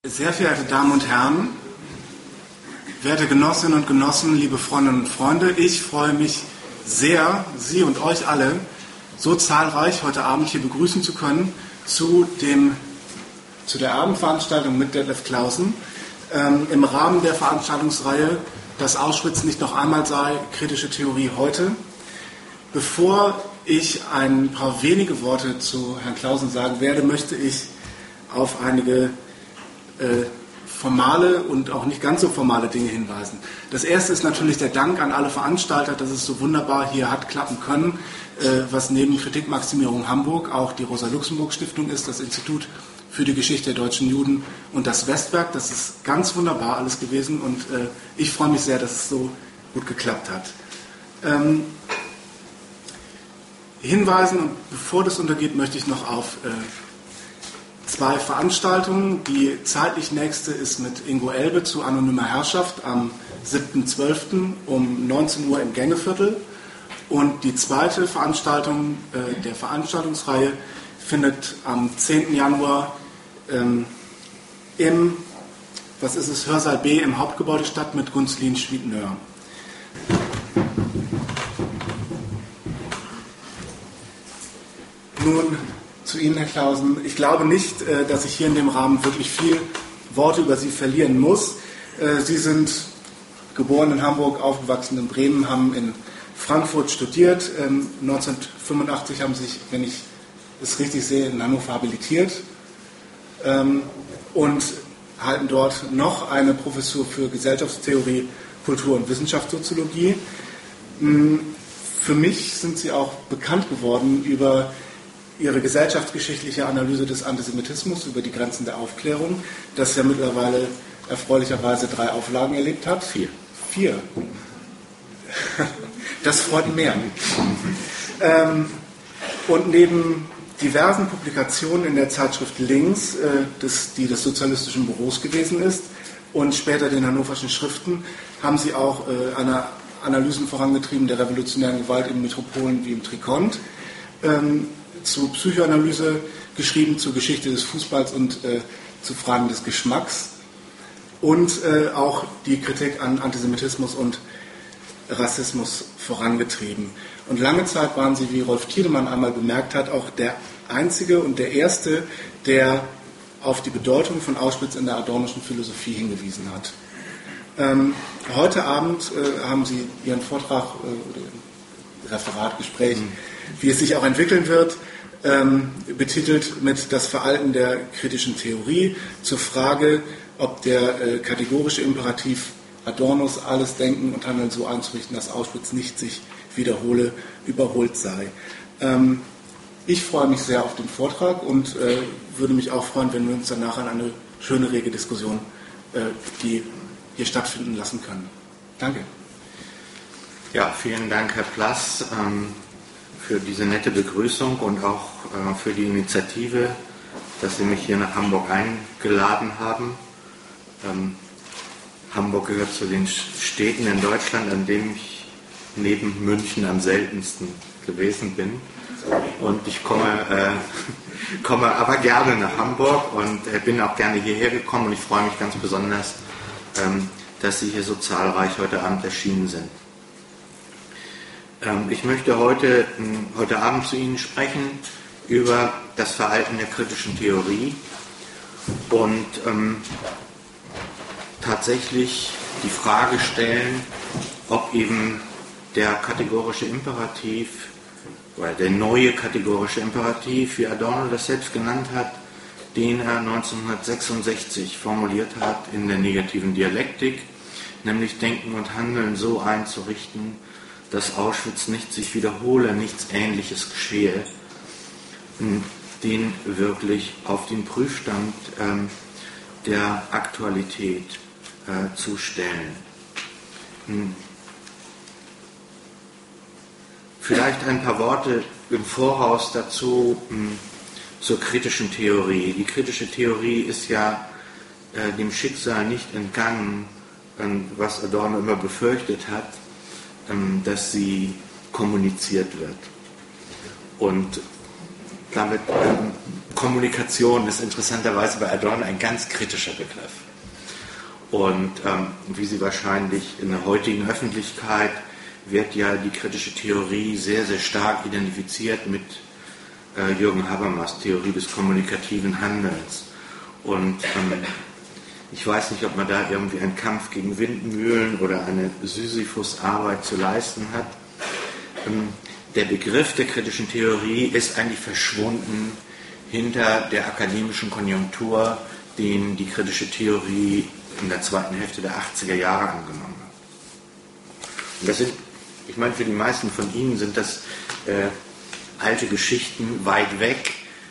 Sehr verehrte Damen und Herren, werte Genossinnen und Genossen, liebe Freundinnen und Freunde, ich freue mich sehr, Sie und euch alle so zahlreich heute Abend hier begrüßen zu können zu der Abendveranstaltung mit Detlef Clausen im Rahmen der Veranstaltungsreihe "Das Auschwitz nicht noch einmal sei, kritische Theorie heute". Bevor ich ein paar wenige Worte zu Herrn Clausen sagen werde, möchte ich auf einige formale und auch nicht ganz so formale Dinge hinweisen. Das erste ist natürlich der Dank an alle Veranstalter, dass es so wunderbar hier hat klappen können, was neben Kritikmaximierung Hamburg auch die Rosa-Luxemburg-Stiftung ist, das Institut für die Geschichte der deutschen Juden und das Westwerk. Das ist ganz wunderbar alles gewesen und ich freue mich sehr, dass es so gut geklappt hat. Hinweisen, und bevor das untergeht, möchte ich noch auf zwei Veranstaltungen. Die zeitlich nächste ist mit Ingo Elbe zu Anonymer Herrschaft am 7.12. um 19 Uhr im Gängeviertel. Und die zweite Veranstaltung der Veranstaltungsreihe findet am 10. Januar im Hörsaal B im Hauptgebäude statt mit Gunzlin Schwiednör. Nun zu Ihnen, Herr Clausen. Ich glaube nicht, dass ich hier in dem Rahmen wirklich viel Worte über Sie verlieren muss. Sie sind geboren in Hamburg, aufgewachsen in Bremen, haben in Frankfurt studiert. 1985 haben Sie sich, wenn ich es richtig sehe, in Hannover habilitiert und halten dort noch eine Professur für Gesellschaftstheorie, Kultur- und Wissenschaftssoziologie. Für mich sind Sie auch bekannt geworden über Ihre gesellschaftsgeschichtliche Analyse des Antisemitismus über die Grenzen der Aufklärung, das ja mittlerweile erfreulicherweise 3 Auflagen erlebt hat. 4. Das freut mehr. Und neben diversen Publikationen in der Zeitschrift Links, die des Sozialistischen Büros gewesen ist, und später den Hannoverschen Schriften, haben Sie auch Analysen vorangetrieben der revolutionären Gewalt in Metropolen wie im Trikont, zu Psychoanalyse geschrieben, zur Geschichte des Fußballs und zu Fragen des Geschmacks und auch die Kritik an Antisemitismus und Rassismus vorangetrieben. Und lange Zeit waren Sie, wie Rolf Tiedemann einmal bemerkt hat, auch der Einzige und der Erste, der auf die Bedeutung von Auschwitz in der adornoschen Philosophie hingewiesen hat. Heute Abend haben Sie Ihren Vortrag oder Ihr Referatgespräch, wie es sich auch entwickeln wird, betitelt mit "Das Veralten der kritischen Theorie" zur Frage, ob der kategorische Imperativ Adornos, alles Denken und Handeln so einzurichten, dass Auschwitz nicht sich wiederhole, überholt sei. Ich freue mich sehr auf den Vortrag und würde mich auch freuen, wenn wir uns danach an eine schöne, rege Diskussion, die hier stattfinden lassen können. Danke. Ja, vielen Dank, Herr Plass, für diese nette Begrüßung und auch für die Initiative, dass Sie mich hier nach Hamburg eingeladen haben. Hamburg gehört zu den Städten in Deutschland, an denen ich neben München am seltensten gewesen bin. Und ich komme aber gerne nach Hamburg und bin auch gerne hierher gekommen und ich freue mich ganz besonders, dass Sie hier so zahlreich heute Abend erschienen sind. Ich möchte heute Abend zu Ihnen sprechen über das Veralten der kritischen Theorie und tatsächlich die Frage stellen, ob eben der kategorische Imperativ oder der neue kategorische Imperativ, wie Adorno das selbst genannt hat, den er 1966 formuliert hat in der negativen Dialektik, nämlich Denken und Handeln so einzurichten, dass Auschwitz nicht sich wiederhole, nichts Ähnliches geschehe, den wirklich auf den Prüfstand der Aktualität zu stellen. Vielleicht ein paar Worte im Voraus dazu zur kritischen Theorie. Die kritische Theorie ist ja dem Schicksal nicht entgangen, was Adorno immer befürchtet hat, dass sie kommuniziert wird. Und damit Kommunikation ist interessanterweise bei Adorno ein ganz kritischer Begriff. Und wie Sie wahrscheinlich in der heutigen Öffentlichkeit wird ja die kritische Theorie sehr, sehr stark identifiziert mit Jürgen Habermas Theorie des kommunikativen Handelns. Und ich weiß nicht, ob man da irgendwie einen Kampf gegen Windmühlen oder eine Sisyphus-Arbeit zu leisten hat. Der Begriff der kritischen Theorie ist eigentlich verschwunden hinter der akademischen Konjunktur, den die kritische Theorie in der zweiten Hälfte der 80er Jahre angenommen hat. Und das sind, ich meine, für die meisten von Ihnen sind das alte Geschichten weit weg,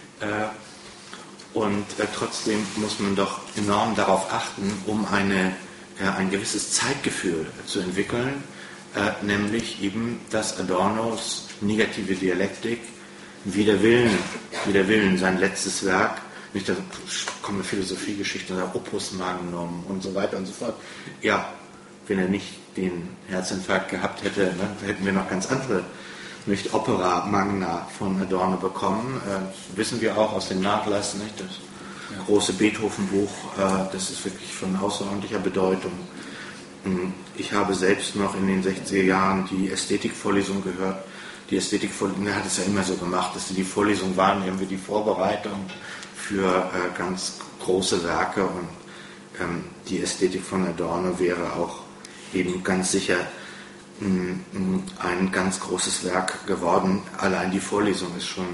und trotzdem muss man doch enorm darauf achten, um ein gewisses Zeitgefühl zu entwickeln, nämlich eben, dass Adornos negative Dialektik Wider Willen sein letztes Werk, nicht, da kommt eine Philosophiegeschichte, der Opus Magnum und so weiter und so fort. Ja, wenn er nicht den Herzinfarkt gehabt hätte, ne, hätten wir noch ganz andere, nicht Opera Magna von Adorno bekommen. Das wissen wir auch aus dem Nachlass, nicht? Das große Beethoven-Buch, das ist wirklich von außerordentlicher Bedeutung. Ich habe selbst noch in den 60er Jahren die Ästhetikvorlesung gehört. Die Ästhetikvorlesung, er hat es ja immer so gemacht, dass die Vorlesungen waren irgendwie die Vorbereitung für ganz große Werke, und die Ästhetik von Adorno wäre auch eben ganz sicher ein ganz großes Werk geworden. Allein die Vorlesung ist schon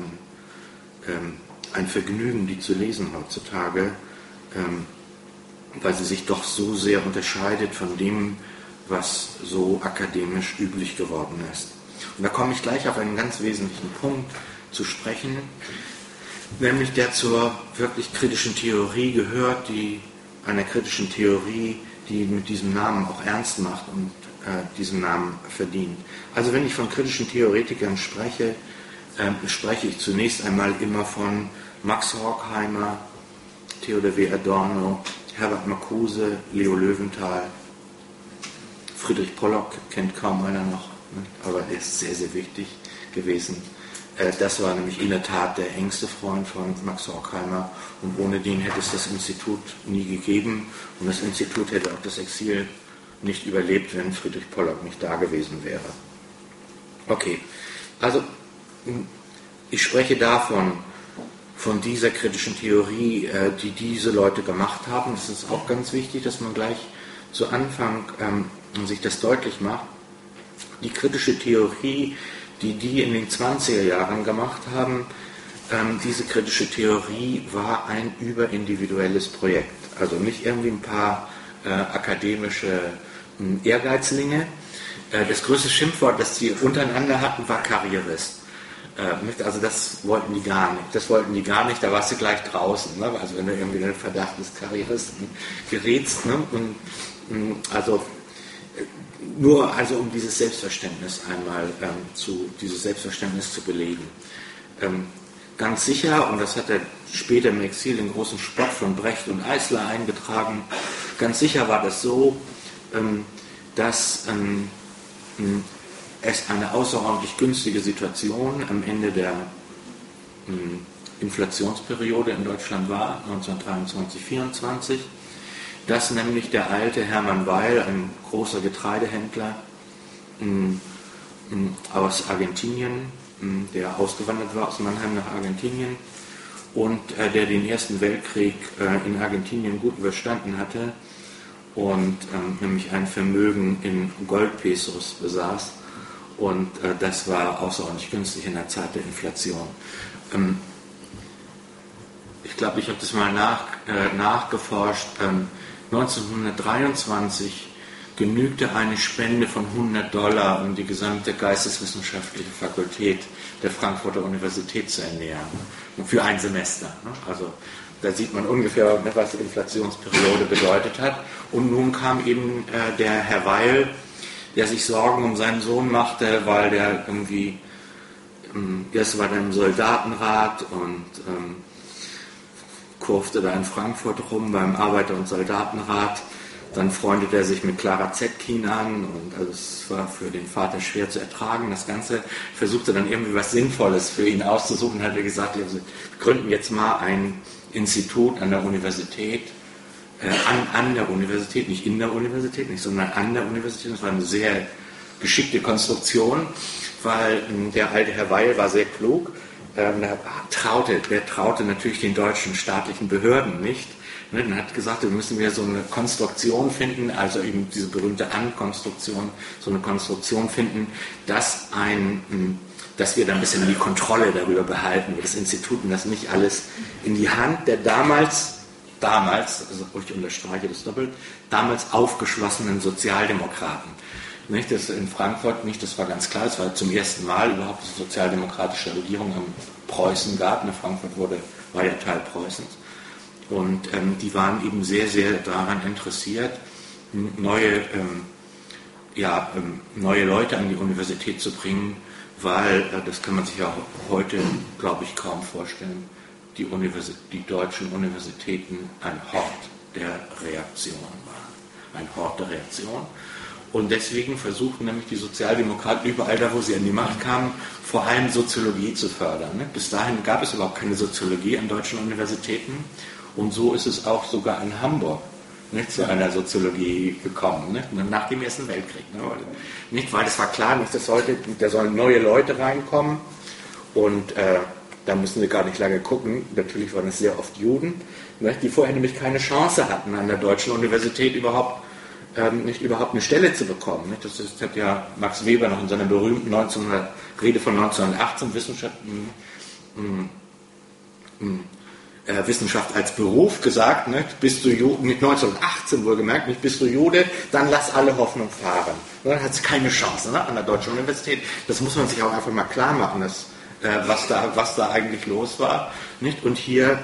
ein Vergnügen, die zu lesen heutzutage, weil sie sich doch so sehr unterscheidet von dem, was so akademisch üblich geworden ist. Und da komme ich gleich auf einen ganz wesentlichen Punkt zu sprechen, nämlich der zur wirklich kritischen Theorie gehört, einer kritischen Theorie, die mit diesem Namen auch ernst macht und diesen Namen verdient. Also wenn ich von kritischen Theoretikern spreche, spreche ich zunächst einmal immer von Max Horkheimer, Theodor W. Adorno, Herbert Marcuse, Leo Löwenthal, Friedrich Pollock kennt kaum einer noch, aber er ist sehr, sehr wichtig gewesen. Das war nämlich in der Tat der engste Freund von Max Horkheimer, und ohne den hätte es das Institut nie gegeben, und das Institut hätte auch das Exil nicht überlebt, wenn Friedrich Pollock nicht da gewesen wäre. Okay, also ich spreche davon, von dieser kritischen Theorie, die diese Leute gemacht haben. Es ist auch ganz wichtig, dass man gleich zu Anfang sich das deutlich macht. Die kritische Theorie, die in den 20er Jahren gemacht haben, diese kritische Theorie war ein überindividuelles Projekt. Also nicht irgendwie ein paar akademische Ehrgeizlinge. Das größte Schimpfwort, das sie untereinander hatten, war Karrierist. Also das wollten die gar nicht. Da warst du gleich draußen. Ne? Also wenn du irgendwie in den Verdacht des Karrieristen gerätst. Ne? Also nur um dieses Selbstverständnis einmal dieses Selbstverständnis zu belegen. Ganz sicher, und das hat er später im Exil den großen Spott von Brecht und Eisler eingetragen, ganz sicher war das so, dass es eine außerordentlich günstige Situation am Ende der Inflationsperiode in Deutschland war, 1923/24, dass nämlich der alte Hermann Weil, ein großer Getreidehändler aus Argentinien, der ausgewandert war aus Mannheim nach Argentinien und der den Ersten Weltkrieg in Argentinien gut überstanden hatte und nämlich ein Vermögen in Goldpesos besaß, und das war außerordentlich günstig in der Zeit der Inflation. Ich glaube, ich habe das mal nachgeforscht. 1923 genügte eine Spende von $100, um die gesamte geisteswissenschaftliche Fakultät der Frankfurter Universität zu ernähren. Für ein Semester. Also da sieht man ungefähr, was die Inflationsperiode bedeutet hat. Und nun kam eben der Herr Weil, der sich Sorgen um seinen Sohn machte, weil der irgendwie, erst war er im Soldatenrat und kurfte da in Frankfurt rum beim Arbeiter- und Soldatenrat Dann freundete er sich mit Clara Zetkin an und also es war für den Vater schwer zu ertragen. Das Ganze versuchte dann irgendwie was Sinnvolles für ihn auszusuchen, hat er gesagt, wir gründen jetzt mal ein Institut an der Universität, an der Universität, nicht in der Universität, nicht, sondern an der Universität. Das war eine sehr geschickte Konstruktion, weil der alte Herr Weil war sehr klug. Der traute natürlich den deutschen staatlichen Behörden nicht. Dann hat gesagt, wir müssen wieder so eine Konstruktion finden, also eben diese berühmte An-Konstruktion, so eine Konstruktion finden, dass wir dann ein bisschen die Kontrolle darüber behalten, das Institut, und das nicht alles in die Hand der damals, also ich unterstreiche das doppelt, damals aufgeschlossenen Sozialdemokraten. Nicht, das in Frankfurt nicht, das war ganz klar, es war zum ersten Mal überhaupt eine sozialdemokratische Regierung in Preußen gab. Frankfurt war ja Teil Preußens. Und die waren eben sehr, sehr daran interessiert, neue Leute an die Universität zu bringen, weil, das kann man sich ja heute, glaube ich, kaum vorstellen, die deutschen Universitäten ein Hort der Reaktion waren. Ein Hort der Reaktion. Und deswegen versuchten nämlich die Sozialdemokraten überall da, wo sie an die Macht kamen, vor allem Soziologie zu fördern. Bis dahin gab es überhaupt keine Soziologie an deutschen Universitäten. Und so ist es auch sogar in Hamburg zu einer Soziologie gekommen, nach dem Ersten Weltkrieg. Weil das war klar, da sollen neue Leute reinkommen. Und da müssen wir gar nicht lange gucken. Natürlich waren es sehr oft Juden, die vorher nämlich keine Chance hatten, an der deutschen Universität überhaupt eine Stelle zu bekommen. Das hat ja Max Weber noch in seiner berühmten Rede von 1918 Wissenschaft als Beruf gesagt, bist du Jude, mit 1918 wohlgemerkt, nicht bist du Jude, dann lass alle Hoffnung fahren. Dann hat es keine Chance an der deutschen Universität. Das muss man sich auch einfach mal klar machen, was da eigentlich los war. Und hier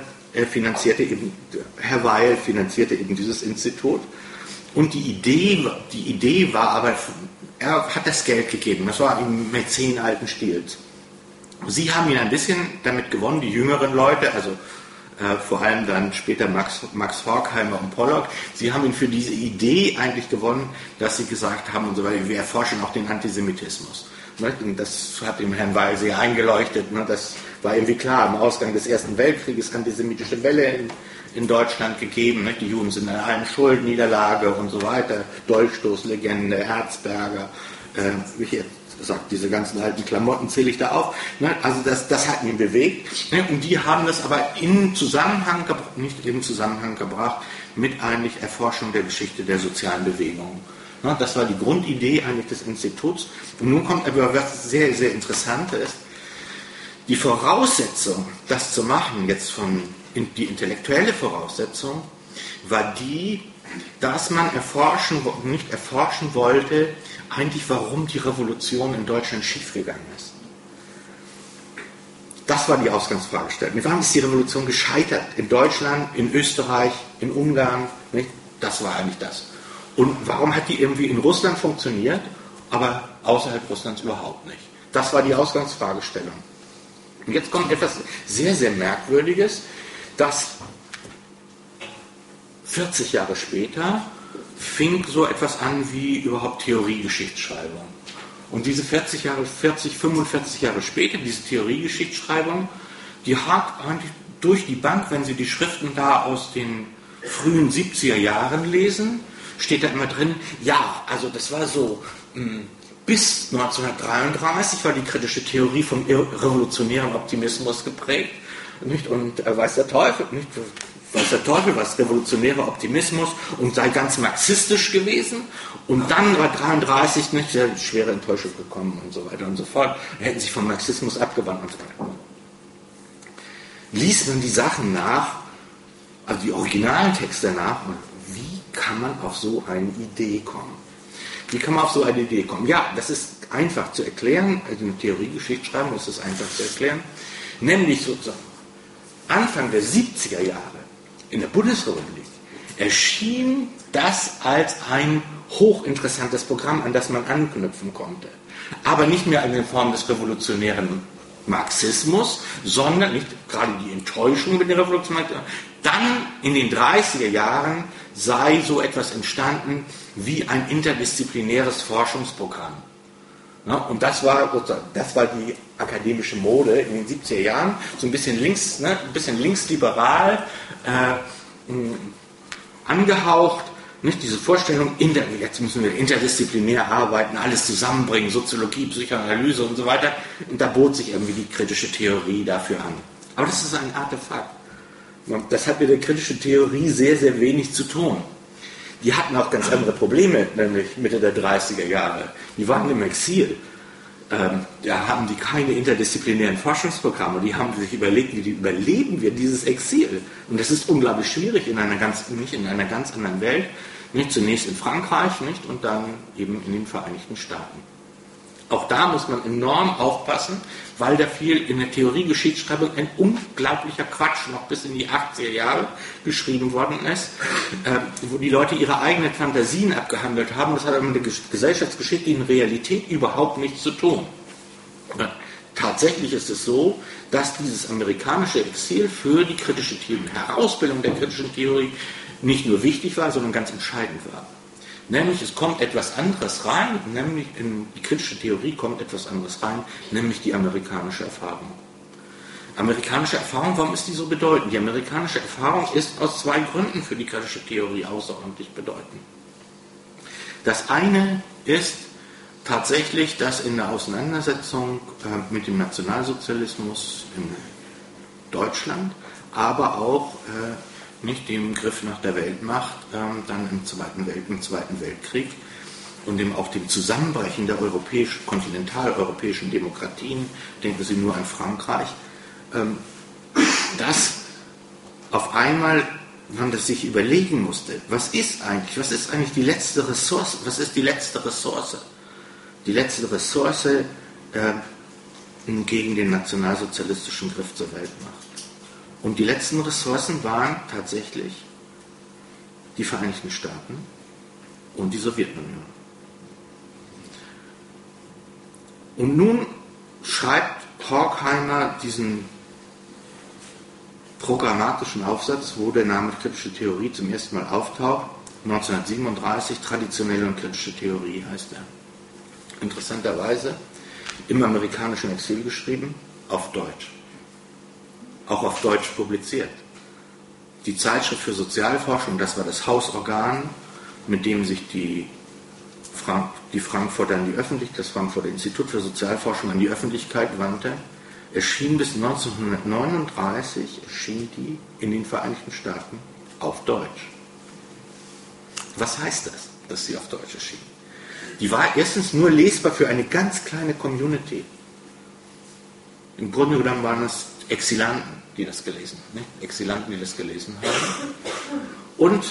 Herr Weil finanzierte eben dieses Institut. Und die Idee war aber, er hat das Geld gegeben, das war ein Mäzen alten Stils. Sie haben ihn ein bisschen damit gewonnen, die jüngeren Leute, also vor allem dann später Max Horkheimer und Pollock, sie haben ihn für diese Idee eigentlich gewonnen, dass sie gesagt haben, und so weiter, wir erforschen auch den Antisemitismus. Und das hat dem Herrn Weil sehr eingeleuchtet, das war irgendwie klar, am Ausgang des Ersten Weltkrieges antisemitische Welle in Deutschland gegeben, die Juden sind an allem schuld, Niederlage und so weiter, Dolchstoßlegende, Erzberger, wie ich jetzt sagt, diese ganzen alten Klamotten zähle ich da auf, also das hat ihn bewegt, und die haben das aber nicht in Zusammenhang gebracht mit eigentlich Erforschung der Geschichte der sozialen Bewegungen. Das war die Grundidee eigentlich des Instituts, und nun kommt aber was sehr, sehr Interessantes, die Voraussetzung, das zu machen, die intellektuelle Voraussetzung war die, dass man nicht erforschen wollte, eigentlich warum die Revolution in Deutschland schiefgegangen ist. Das war die Ausgangsfragestellung. Warum ist die Revolution gescheitert? In Deutschland, in Österreich, in Ungarn? Nicht? Das war eigentlich das. Und warum hat die irgendwie in Russland funktioniert, aber außerhalb Russlands überhaupt nicht? Das war die Ausgangsfragestellung. Und jetzt kommt etwas sehr, sehr Merkwürdiges, dass 40 Jahre später fing so etwas an wie überhaupt Theoriegeschichtsschreibung. Und diese 45 Jahre später, diese Theoriegeschichtsschreibung, die hat eigentlich durch die Bank, wenn Sie die Schriften da aus den frühen 70er Jahren lesen, steht da immer drin, ja, also das war so, bis 1933 war die kritische Theorie vom revolutionären Optimismus geprägt, nicht? Und weiß der Teufel, was revolutionärer Optimismus, und sei ganz marxistisch gewesen, und dann war 1933 nicht eine schwere Enttäuschung gekommen und so weiter und so fort, hätten sich vom Marxismus abgewandt und so weiter. Liest man die Sachen nach, also die originalen Texte nach, wie kann man auf so eine Idee kommen? Ja, das ist einfach zu erklären, also eine Theoriegeschichtsschreibung ist es einfach zu erklären, nämlich sozusagen Anfang der 70er Jahre in der Bundesrepublik erschien das als ein hochinteressantes Programm, an das man anknüpfen konnte. Aber nicht mehr in der Form des revolutionären Marxismus, sondern nicht gerade die Enttäuschung mit der Revolution. Dann in den 30er Jahren sei so etwas entstanden wie ein interdisziplinäres Forschungsprogramm. Ja, und das war die akademische Mode in den 70er Jahren, so ein bisschen linksliberal angehaucht. Nicht diese Vorstellung, jetzt müssen wir interdisziplinär arbeiten, alles zusammenbringen, Soziologie, Psychoanalyse und so weiter. Und da bot sich irgendwie die kritische Theorie dafür an. Aber das ist ein Artefakt. Das hat mit der kritischen Theorie sehr, sehr wenig zu tun. Die hatten auch ganz andere Probleme, nämlich Mitte der 30er Jahre. Die waren im Exil. Da haben die keine interdisziplinären Forschungsprogramme. Die haben sich überlegt, wie überleben wir dieses Exil. Und das ist unglaublich schwierig in einer ganz anderen Welt. Nicht zunächst in Frankreich, nicht, und dann eben in den Vereinigten Staaten. Auch da muss man enorm aufpassen, weil da viel in der Theoriegeschichtsschreibung ein unglaublicher Quatsch noch bis in die 80er Jahre geschrieben worden ist, wo die Leute ihre eigenen Fantasien abgehandelt haben. Das hat aber mit der gesellschaftsgeschichtlichen Realität überhaupt nichts zu tun. Tatsächlich ist es so, dass dieses amerikanische Exil für die kritische Theorie, Herausbildung der kritischen Theorie nicht nur wichtig war, sondern ganz entscheidend war. Nämlich es kommt etwas anderes rein, nämlich in die kritische Theorie kommt etwas anderes rein, nämlich die amerikanische Erfahrung. Amerikanische Erfahrung, warum ist die so bedeutend? Die amerikanische Erfahrung ist aus zwei Gründen für die kritische Theorie außerordentlich bedeutend. Das eine ist tatsächlich, dass in der Auseinandersetzung mit dem Nationalsozialismus in Deutschland, aber auch nicht dem Griff nach der Weltmacht, dann im Zweiten Weltkrieg und auch dem Zusammenbrechen der kontinentaleuropäischen Demokratien, denken Sie nur an Frankreich, dass auf einmal man das sich überlegen musste, was ist eigentlich die letzte Ressource? Was ist die letzte Ressource? Die letzte Ressource gegen den nationalsozialistischen Griff zur Weltmacht. Und die letzten Ressourcen waren tatsächlich die Vereinigten Staaten und die Sowjetunion. Und nun schreibt Horkheimer diesen programmatischen Aufsatz, wo der Name kritische Theorie zum ersten Mal auftaucht, 1937, traditionelle und kritische Theorie heißt er. Interessanterweise im amerikanischen Exil geschrieben, auf Deutsch. Auch auf Deutsch publiziert. Die Zeitschrift für Sozialforschung, das war das Hausorgan, mit dem sich die Frankfurter das Frankfurter Institut für Sozialforschung an die Öffentlichkeit wandte, erschien bis 1939, in den Vereinigten Staaten auf Deutsch. Was heißt das, dass sie auf Deutsch erschien? Die war erstens nur lesbar für eine ganz kleine Community. Im Grunde genommen waren es Exilanten, die das gelesen haben. Und,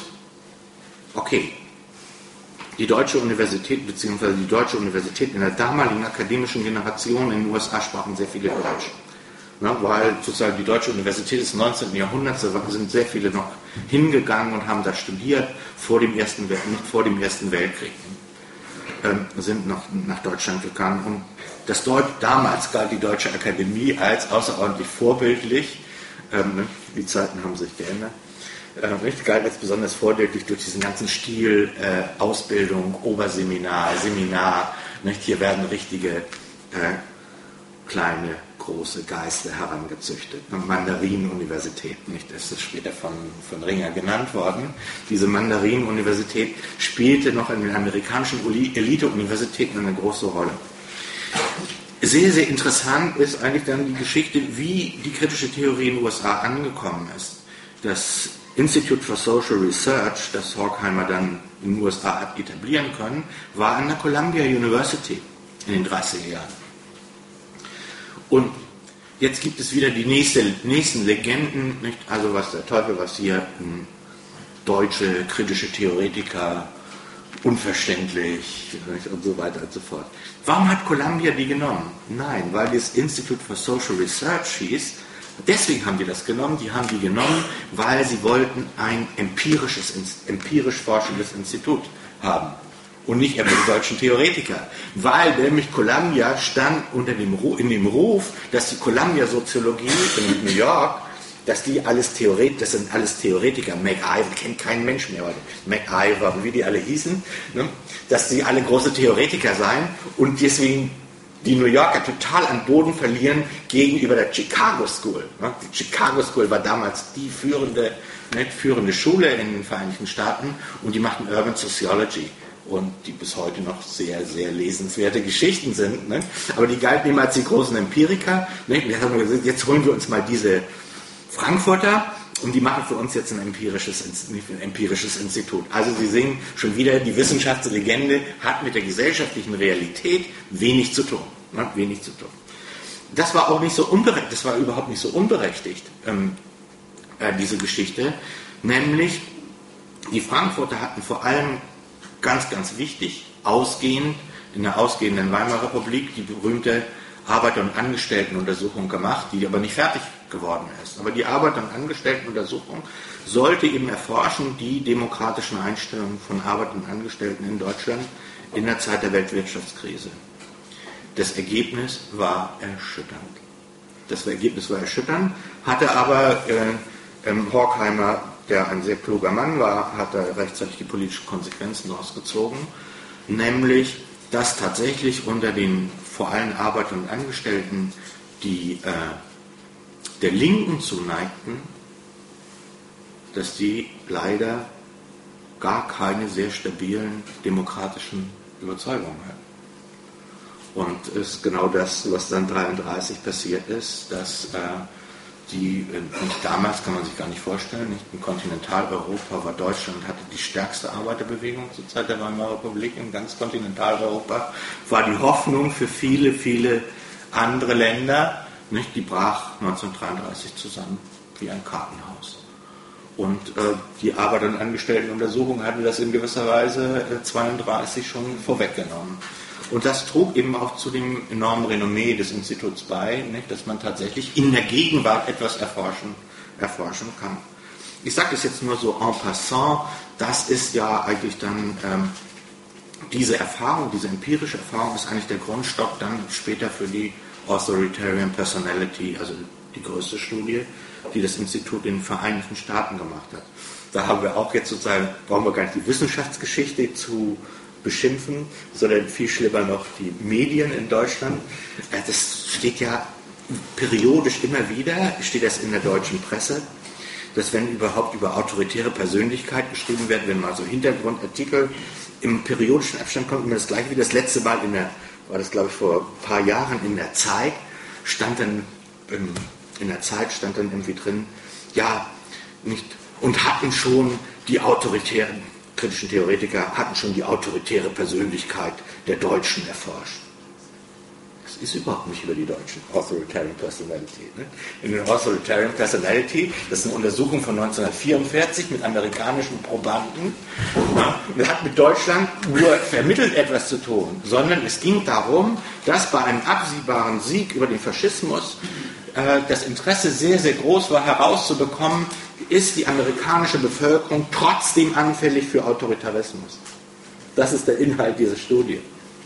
die Deutsche Universität, beziehungsweise die Deutsche Universität in der damaligen akademischen Generation in den USA sprachen sehr viele Deutsch. Weil sozusagen die Deutsche Universität des 19. Jahrhunderts, da sind sehr viele noch hingegangen und haben da studiert, nicht vor dem Ersten Weltkrieg. Sind noch nach Deutschland gegangen. Und damals galt die Deutsche Akademie als außerordentlich vorbildlich. Die Zeiten haben sich geändert. Galt als besonders vorbildlich durch diesen ganzen Stil, Ausbildung, Oberseminar, Seminar. Hier werden richtige kleine, große Geister herangezüchtet. Mandarinen-Universität, das ist später von Ringer genannt worden. Diese Mandarinen-Universität spielte noch in den amerikanischen Elite-Universitäten eine große Rolle. Sehr, sehr interessant ist eigentlich dann die Geschichte, wie die kritische Theorie in den USA angekommen ist. Das Institute for Social Research, das Horkheimer dann in den USA hat etablieren können, war an der Columbia University in den 30er Jahren. Und jetzt gibt es wieder die nächsten Legenden, also was der Teufel, was hier deutsche kritische Theoretiker, unverständlich und so weiter und so fort. Warum hat Columbia die genommen? Nein, weil das Institute for Social Research hieß. Deswegen haben die das genommen. Die haben die genommen, weil sie wollten ein empirisch forschendes Institut haben. Und nicht immer die deutschen Theoretiker. Weil nämlich Columbia stand in dem Ruf, dass die Columbia-Soziologie in New York dass die alles das sind alles Theoretiker, MacIver, kennt kein Mensch mehr heute, MacIver, wie die alle hießen, ne? Dass die alle große Theoretiker seien und deswegen die New Yorker total an Boden verlieren gegenüber der Chicago School. Ne? Die Chicago School war damals die führende Schule in den Vereinigten Staaten und die machten Urban Sociology. Und die bis heute noch sehr, sehr lesenswerte Geschichten sind. Ne? Aber die galten immer als die großen Empiriker. Ne? Und haben wir gesagt, jetzt holen wir uns mal diese Frankfurter und die machen für uns jetzt ein empirisches Institut. Also Sie sehen schon wieder, die Wissenschaftslegende hat mit der gesellschaftlichen Realität wenig zu tun. Ne? Wenig zu tun. Das war auch nicht so unberechtigt, das war überhaupt nicht so unberechtigt, diese Geschichte. Nämlich, die Frankfurter hatten vor allem ganz, ganz wichtig, in der ausgehenden Weimarer Republik, die berühmte Arbeiter- und Angestelltenuntersuchung gemacht, die aber nicht fertig geworden ist. Aber die Arbeiter- und Angestelltenuntersuchung sollte eben erforschen die demokratischen Einstellungen von Arbeitern und Angestellten in Deutschland in der Zeit der Weltwirtschaftskrise. Das Ergebnis war erschütternd. Hatte aber Horkheimer, der ein sehr kluger Mann war, hat da rechtzeitig die politischen Konsequenzen rausgezogen, nämlich, dass tatsächlich unter den vor allem Arbeitern und Angestellten, die der Linken zuneigten, dass die leider gar keine sehr stabilen demokratischen Überzeugungen hatten. Und es ist genau das, was dann 1933 passiert ist, dass die, nicht damals kann man sich gar nicht vorstellen, nicht in Kontinentaleuropa war Deutschland, hatte die stärkste Arbeiterbewegung zur Zeit der Weimarer Republik, in ganz Kontinentaleuropa war die Hoffnung für viele, viele andere Länder, nicht, die brach 1933 zusammen wie ein Kartenhaus. Und die Arbeiter- und Angestelltenuntersuchung hatte das in gewisser Weise 1932 schon vorweggenommen. Und das trug eben auch zu dem enormen Renommee des Instituts bei, nicht, dass man tatsächlich in der Gegenwart etwas erforschen kann. Ich sage das jetzt nur so en passant, das ist ja eigentlich dann, diese Erfahrung, diese empirische Erfahrung ist eigentlich der Grundstock dann später für die Authoritarian Personality, also die größte Studie, die das Institut in den Vereinigten Staaten gemacht hat. Da haben wir auch jetzt sozusagen, brauchen wir gar nicht die Wissenschaftsgeschichte zu beschimpfen, sondern viel schlimmer noch die Medien in Deutschland. Das steht ja periodisch immer wieder, steht das in der deutschen Presse, dass wenn überhaupt über autoritäre Persönlichkeit geschrieben wird, wenn mal so Hintergrundartikel im periodischen Abstand kommt, immer das gleiche wie das letzte Mal war das glaube ich vor ein paar Jahren in der Zeit, stand dann irgendwie drin, ja, nicht, und hatten schon die autoritären kritischen Theoretiker hatten schon die autoritäre Persönlichkeit der Deutschen erforscht. Das ist überhaupt nicht über die Deutschen. Authoritarian Personality. Ne? In der Authoritarian Personality, das ist eine Untersuchung von 1944 mit amerikanischen Probanden, das hat mit Deutschland nur vermittelt etwas zu tun, sondern es ging darum, dass bei einem absehbaren Sieg über den Faschismus das Interesse sehr, sehr groß war, herauszubekommen, ist die amerikanische Bevölkerung trotzdem anfällig für Autoritarismus. Das ist der Inhalt dieser Studie.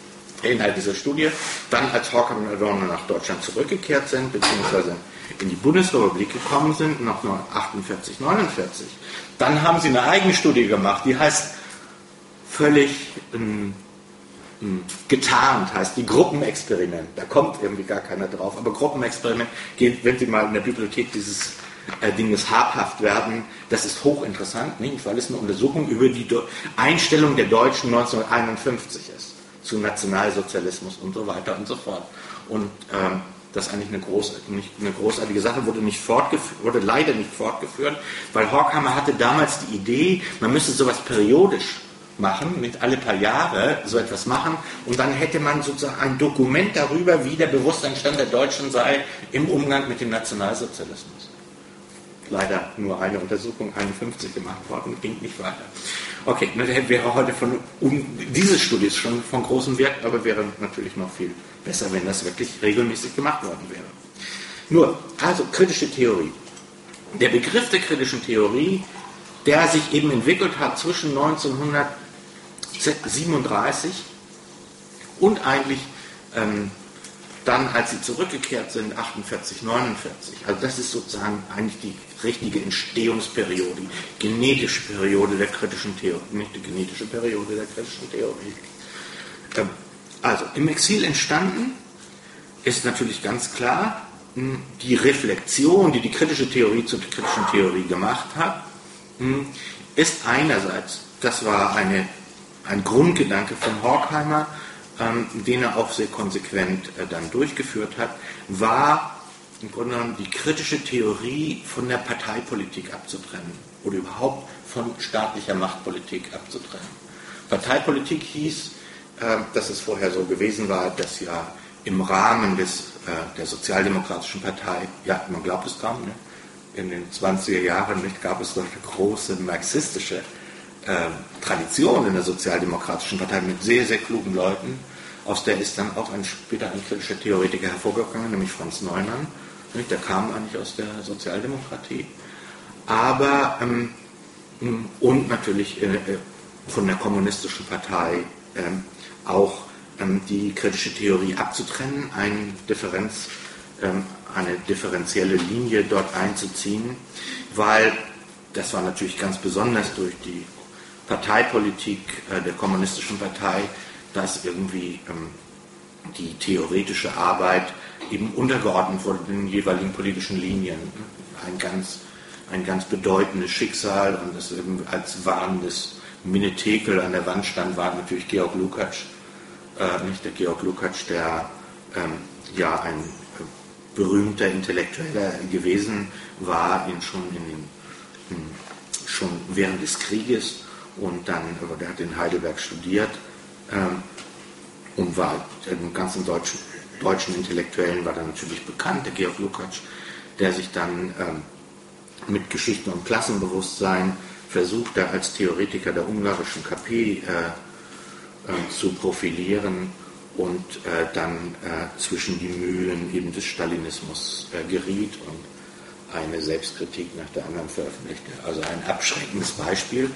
Dann, als Horkheimer und Adorno nach Deutschland zurückgekehrt sind, beziehungsweise in die Bundesrepublik gekommen sind, nach 1948, 49, dann haben sie eine eigene Studie gemacht, die heißt völlig getarnt, heißt die Gruppenexperiment. Da kommt irgendwie gar keiner drauf, aber Gruppenexperiment, wenn Sie mal in der Bibliothek dieses Dinges habhaft werden, das ist hochinteressant, nicht? Weil es eine Untersuchung über die Einstellung der Deutschen 1951 ist, zu Nationalsozialismus und so weiter und so fort. Und das ist eigentlich eine großartige Sache, wurde leider nicht fortgeführt, weil Horkheimer hatte damals die Idee, man müsse sowas periodisch machen, mit alle paar Jahre so etwas machen und dann hätte man sozusagen ein Dokument darüber, wie der Bewusstseinsstand der Deutschen sei im Umgang mit dem Nationalsozialismus. Leider nur eine Untersuchung 51 gemacht worden, ging nicht weiter. Okay, wäre heute diese Studie ist schon von großem Wert, aber wäre natürlich noch viel besser, wenn das wirklich regelmäßig gemacht worden wäre. Nur, also kritische Theorie. Der Begriff der kritischen Theorie, der sich eben entwickelt hat zwischen 1937 und eigentlich dann, als sie zurückgekehrt sind, 48, 49. Also das ist sozusagen eigentlich die richtige Entstehungsperiode, die genetische Periode der kritischen Theorie, nicht die genetische Periode der kritischen Theorie. Also im Exil entstanden ist natürlich ganz klar die Reflexion, die die kritische Theorie zur kritischen Theorie gemacht hat, ist einerseits, das war ein Grundgedanke von Horkheimer, den er auch sehr konsequent dann durchgeführt hat, war im Grunde genommen die kritische Theorie von der Parteipolitik abzutrennen oder überhaupt von staatlicher Machtpolitik abzutrennen. Parteipolitik hieß, dass es vorher so gewesen war, dass ja im Rahmen der Sozialdemokratischen Partei, ja, man glaubt es kaum, ne? In den 20er Jahren gab es noch eine große marxistische Tradition in der Sozialdemokratischen Partei mit sehr, sehr klugen Leuten. Aus der ist dann auch später ein kritischer Theoretiker hervorgegangen, nämlich Franz Neumann. Der kam eigentlich aus der Sozialdemokratie. Aber, und natürlich von der Kommunistischen Partei auch die kritische Theorie abzutrennen, eine differenzielle Linie dort einzuziehen, weil das war natürlich ganz besonders durch die Parteipolitik der Kommunistischen Partei, dass irgendwie die theoretische Arbeit eben untergeordnet wurde den jeweiligen politischen Linien. Ein ganz bedeutendes Schicksal, und das eben als warnendes Minnetekel an der Wand stand, war natürlich Georg Lukács. Nicht der Georg Lukács, der ja ein berühmter Intellektueller gewesen war, schon während des Krieges, und dann, der hat in Heidelberg studiert und war den ganzen deutschen Intellektuellen war dann natürlich bekannt, der Georg Lukács, der sich dann mit Geschichte und Klassenbewusstsein versuchte, als Theoretiker der ungarischen KP zu profilieren und dann zwischen die Mühlen eben des Stalinismus geriet und eine Selbstkritik nach der anderen veröffentlichte. Also ein abschreckendes Beispiel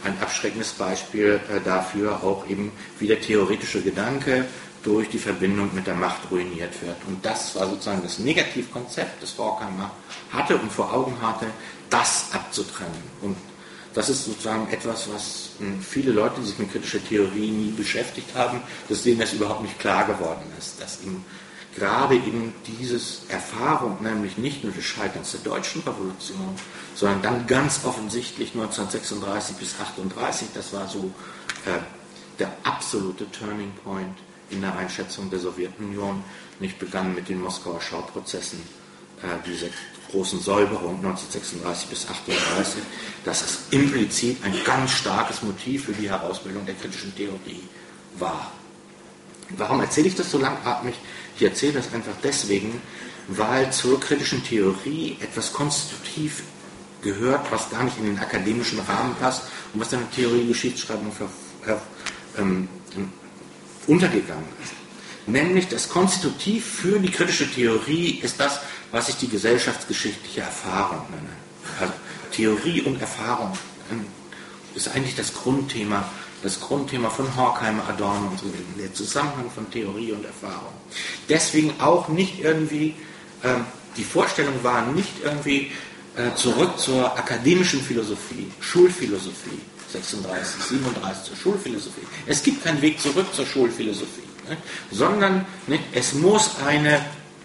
dafür auch eben, wie der theoretische Gedanke durch die Verbindung mit der Macht ruiniert wird. Und das war sozusagen das Negativkonzept, das Horkheimer hatte und vor Augen hatte, das abzutrennen. Und das ist sozusagen etwas, was viele Leute, die sich mit kritischer Theorie nie beschäftigt haben, dass denen das überhaupt nicht klar geworden ist, dass ihm gerade eben dieses Erfahrung, nämlich nicht nur des Scheiterns der deutschen Revolution, sondern dann ganz offensichtlich 1936 bis 1938, das war so der absolute Turning Point in der Einschätzung der Sowjetunion, nicht begann mit den Moskauer Schauprozessen, diese großen Säuberung 1936 bis 1938, dass es implizit ein ganz starkes Motiv für die Herausbildung der kritischen Theorie war. Warum erzähle ich das so langatmig? Ich erzähle das einfach deswegen, weil zur kritischen Theorie etwas konstitutiv gehört, was gar nicht in den akademischen Rahmen passt und was in der Theorie-Geschichtsschreibung untergegangen ist. Nämlich das Konstitutiv für die kritische Theorie ist das, was ich die gesellschaftsgeschichtliche Erfahrung nenne. Also Theorie und Erfahrung ist eigentlich das Grundthema von Horkheimer, Adorno und so weiter, der Zusammenhang von Theorie und Erfahrung. Deswegen auch nicht irgendwie, die Vorstellung war nicht irgendwie zurück zur akademischen Philosophie, Schulphilosophie, 36, 37 zur Schulphilosophie. Es gibt keinen Weg zurück zur Schulphilosophie, ne? Sondern es muss eine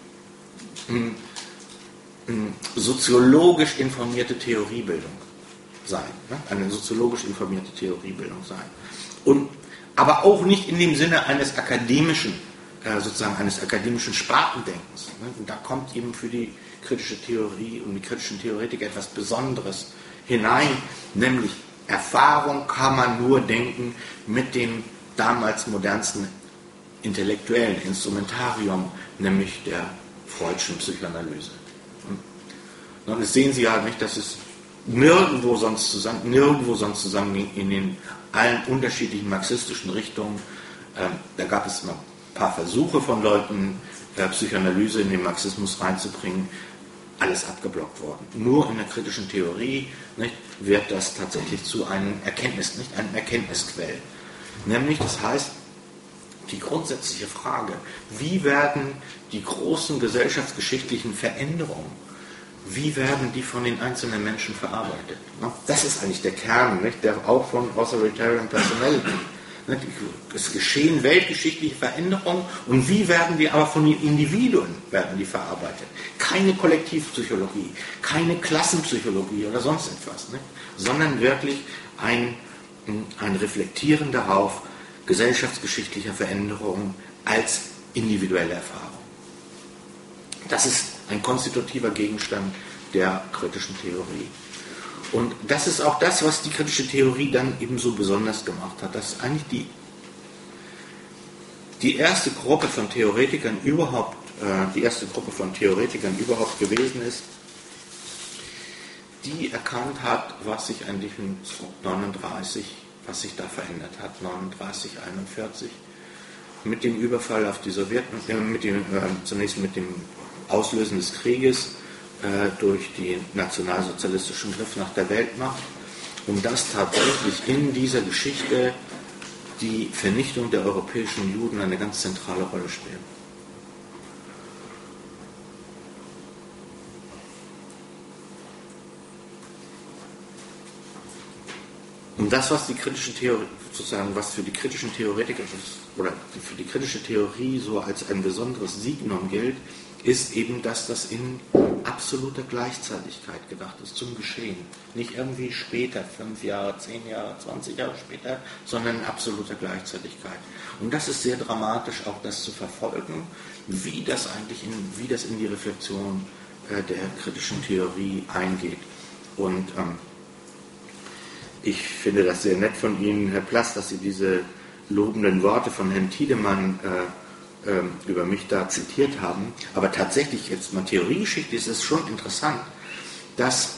soziologisch informierte Theoriebildung sein, ne? Eine soziologisch informierte Theoriebildung sein. Aber auch nicht in dem Sinne eines akademischen, sozusagen eines akademischen Spartendenkens. Ne? Und da kommt eben für die kritische Theorie und die kritischen Theoretiker etwas Besonderes hinein, nämlich Erfahrung kann man nur denken mit dem damals modernsten intellektuellen Instrumentarium, nämlich der Freudschen Psychoanalyse. Und das sehen Sie ja nicht, dass es nirgendwo sonst zusammenging in den allen unterschiedlichen marxistischen Richtungen. Da gab es mal ein paar Versuche von Leuten, Psychoanalyse in den Marxismus reinzubringen, alles abgeblockt worden. Nur in der kritischen Theorie wird das tatsächlich zu einem Erkenntnisquell. Nämlich, das heißt, die grundsätzliche Frage, wie werden die großen gesellschaftsgeschichtlichen Veränderungen, wie werden die von den einzelnen Menschen verarbeitet? Das ist eigentlich der Kern, nicht? Der auch von Authoritarian Personality. Es geschehen weltgeschichtliche Veränderungen und wie werden die aber von den Individuen verarbeitet? Keine Kollektivpsychologie, keine Klassenpsychologie oder sonst etwas, nicht? Sondern wirklich ein Reflektieren darauf gesellschaftsgeschichtlicher Veränderungen als individuelle Erfahrung. Das ist ein konstitutiver Gegenstand der kritischen Theorie. Und das ist auch das, was die kritische Theorie dann eben so besonders gemacht hat, dass eigentlich die erste Gruppe von Theoretikern überhaupt gewesen ist, die erkannt hat, was sich eigentlich in 39, was sich da verändert hat, 39, 41, mit dem Überfall auf die Sowjetunion, zunächst mit dem Auslösen des Krieges durch den nationalsozialistischen Griff nach der Weltmacht, und dass tatsächlich in dieser Geschichte die Vernichtung der europäischen Juden eine ganz zentrale Rolle spielt. Und das, was die kritische Theorie, sozusagen, was für die kritischen Theoretiker oder für die kritische Theorie so als ein besonderes Signum gilt, ist eben, dass das in absoluter Gleichzeitigkeit gedacht ist zum Geschehen. Nicht irgendwie später, 5 Jahre, 10 Jahre, 20 Jahre später, sondern in absoluter Gleichzeitigkeit. Und das ist sehr dramatisch, auch das zu verfolgen, wie das in die Reflexion der kritischen Theorie eingeht. Und ich finde das sehr nett von Ihnen, Herr Plass, dass Sie diese lobenden Worte von Herrn Tiedemann über mich da zitiert haben. Aber tatsächlich, jetzt mal Theoriegeschichte, ist es schon interessant, dass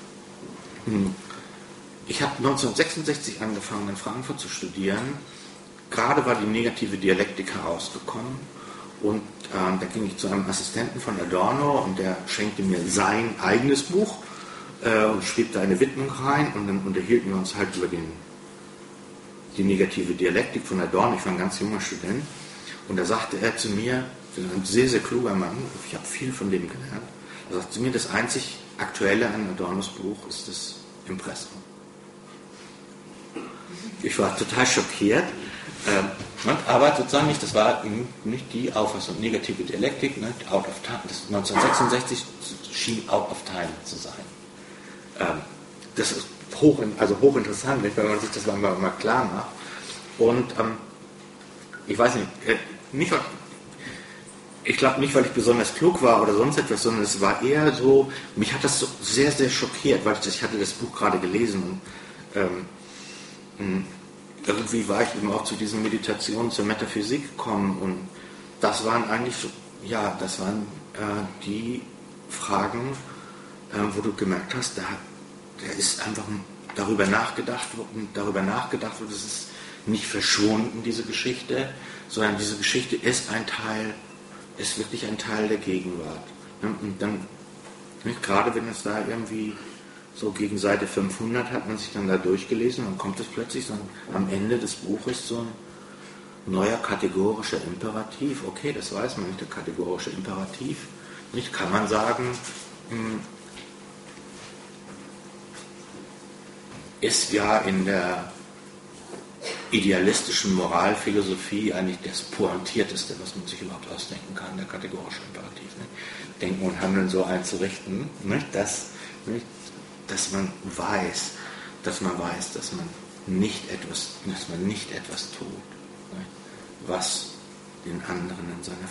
ich habe 1966 angefangen, in Frankfurt zu studieren. Gerade war die negative Dialektik herausgekommen und da ging ich zu einem Assistenten von Adorno und der schenkte mir sein eigenes Buch und schrieb da eine Widmung rein und dann unterhielten wir uns halt über die negative Dialektik von Adorno. Ich war ein ganz junger Student. Und da sagte er zu mir, ein sehr, sehr kluger Mann, ich habe viel von dem gelernt, er sagte zu mir, das einzig Aktuelle an Adornos Buch ist das Impressum. Ich war total schockiert, aber sozusagen nicht, das war nicht die Auffassung, negative Dialektik, ne, out of time, das 1966 schien out of time zu sein. Das ist hochinteressant, wenn man sich das mal klar macht. Und ich weiß nicht, ich glaube nicht, weil ich besonders klug war oder sonst etwas, sondern es war eher so, mich hat das so sehr, sehr schockiert, weil ich hatte das Buch gerade gelesen und irgendwie war ich eben auch zu diesen Meditationen zur Metaphysik gekommen und das waren eigentlich so, ja, das waren die Fragen, wo du gemerkt hast, da ist einfach darüber nachgedacht wird, es ist nicht verschwunden, diese Geschichte, sondern diese Geschichte ist wirklich ein Teil der Gegenwart. Und dann, gerade wenn es da irgendwie so gegen Seite 500 hat man sich dann da durchgelesen und kommt es plötzlich so am Ende des Buches so ein neuer kategorischer Imperativ. Okay, das weiß man nicht, der kategorische Imperativ. Nicht kann man sagen, ist ja in der idealistischen Moralphilosophie eigentlich das Pointierteste, was man sich überhaupt ausdenken kann, der kategorische Imperativ. Nicht? Denken und Handeln so einzurichten, nicht? Dass man weiß, dass man nicht etwas tut, nicht? Was den anderen in seiner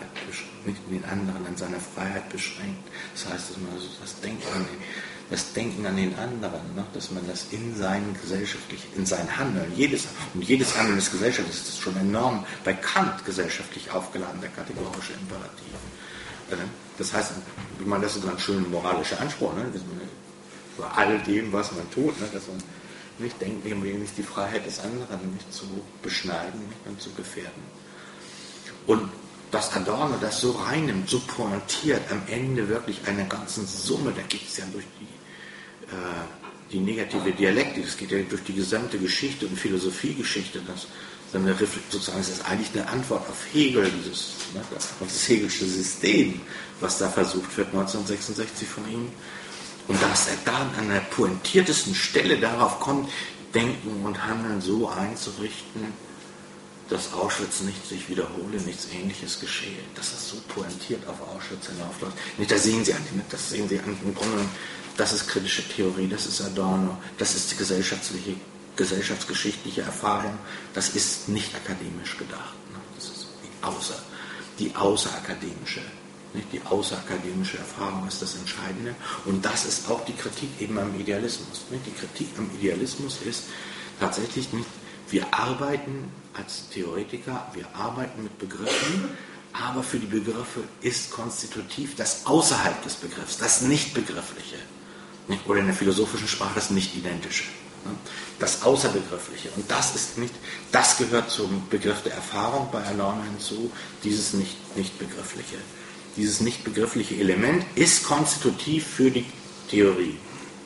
Freiheit beschränkt. Das heißt, dass man also das Denken an den anderen, ne? Dass man das in sein Handeln, jedes Handeln des Gesellschaftlichen ist schon enorm bei Kant gesellschaftlich aufgeladen, der kategorische Imperativ. Das heißt, ich meine, das ist ein schöner moralischer Anspruch, ne? Bei all dem, was man tut, ne? Dass man nicht denkt, nicht die Freiheit des anderen nicht zu beschneiden, nicht zu gefährden. Und dass Adorno das so reinnimmt, so pointiert, am Ende wirklich einer ganzen Summe, da gibt es ja durch die negative Dialektik, das geht ja durch die gesamte Geschichte und Philosophiegeschichte, sozusagen, es ist eigentlich eine Antwort auf Hegel, auf das Hegelsche System, was da versucht wird, 1966 von ihm. Und dass er dann an der pointiertesten Stelle darauf kommt, Denken und Handeln so einzurichten, dass Auschwitz nicht sich wiederhole, nichts Ähnliches geschehe. Dass das so pointiert auf Auschwitz hinaufläuft. Das sehen Sie an, im Grunde, das ist kritische Theorie, das ist Adorno, das ist die gesellschaftsgeschichtliche Erfahrung, das ist nicht akademisch gedacht. Das ist die außerakademische. Die außerakademische Erfahrung ist das Entscheidende. Und das ist auch die Kritik eben am Idealismus. Die Kritik am Idealismus ist tatsächlich nicht, wir arbeiten als Theoretiker, wir arbeiten mit Begriffen, aber für die Begriffe ist konstitutiv das außerhalb des Begriffs, das Nicht-Begriffliche. Oder in der philosophischen Sprache das Nicht-Identische. Das Außerbegriffliche. Und das gehört zum Begriff der Erfahrung bei Adorno hinzu, dieses Nicht-Begriffliche. Dieses nicht-begriffliche Element ist konstitutiv für die Theorie.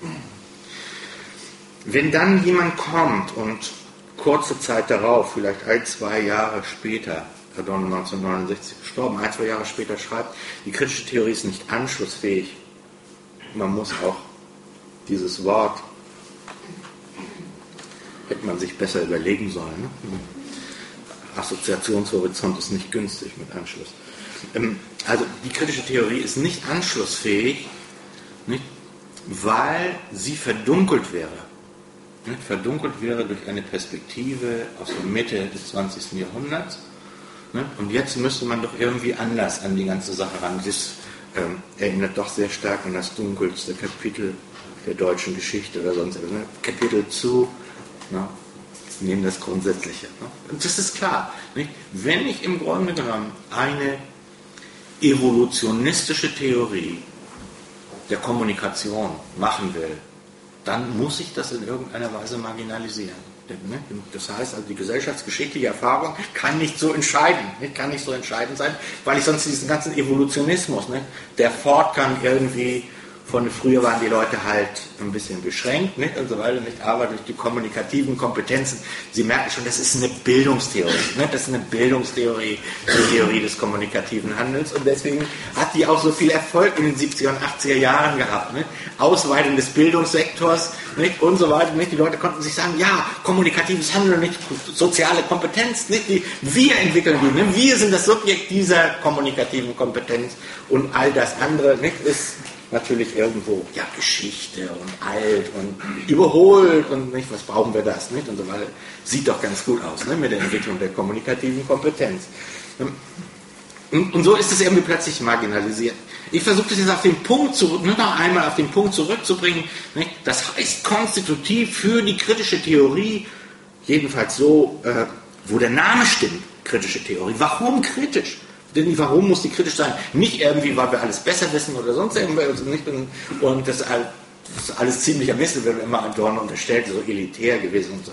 Wenn dann jemand kommt und kurze Zeit darauf, vielleicht 1-2 Jahre später, Adorno 1969 gestorben, 1-2 Jahre später schreibt, die kritische Theorie ist nicht anschlussfähig. Man muss auch dieses Wort, hätte man sich besser überlegen sollen. Ne? Assoziationshorizont ist nicht günstig mit Anschluss. Also die kritische Theorie ist nicht anschlussfähig, nicht, weil sie verdunkelt wäre. Nicht, verdunkelt wäre durch eine Perspektive aus der Mitte des 20. Jahrhunderts. Nicht, und jetzt müsste man doch irgendwie anders an die ganze Sache ran. Das erinnert doch sehr stark an das dunkelste Kapitel der deutschen Geschichte oder sonst etwas. Kapitel zu, nehmen das Grundsätzliche. Und das ist klar. Nicht? Wenn ich im Grunde genommen eine evolutionistische Theorie der Kommunikation machen will, dann muss ich das in irgendeiner Weise marginalisieren. Das heißt, also die gesellschaftsgeschichtliche Erfahrung kann nicht so entscheidend sein, weil ich sonst diesen ganzen Evolutionismus, der fortgang irgendwie von früher waren die Leute halt ein bisschen beschränkt, nicht, und so weiter, nicht, aber durch die kommunikativen Kompetenzen, Sie merken schon, das ist eine Bildungstheorie, nicht, das ist eine Bildungstheorie, die Theorie des kommunikativen Handelns, und deswegen hat die auch so viel Erfolg in den 70er und 80er Jahren gehabt, nicht, Ausweitung des Bildungssektors, nicht, und so weiter, nicht, die Leute konnten sich sagen, ja, kommunikatives Handeln, nicht, soziale Kompetenz, nicht, wir entwickeln die, nicht, wir sind das Subjekt dieser kommunikativen Kompetenz, und all das andere, nicht, ist natürlich irgendwo, ja, Geschichte und alt und überholt und nicht, was brauchen wir das, nicht, und so weiter. Sieht doch ganz gut aus, ne, mit der Entwicklung der kommunikativen Kompetenz. Und so ist es irgendwie plötzlich marginalisiert. Ich versuche das jetzt auf den Punkt noch einmal auf den Punkt zurückzubringen, nicht? Das heißt konstitutiv für die kritische Theorie, jedenfalls so, wo der Name stimmt, kritische Theorie. Warum kritisch? Denn warum muss die kritisch sein? Nicht irgendwie, weil wir alles besser wissen oder sonst irgendwas. Und das ist alles ziemlicher Mist, wenn wir immer Adorno unterstellt, so elitär gewesen und so.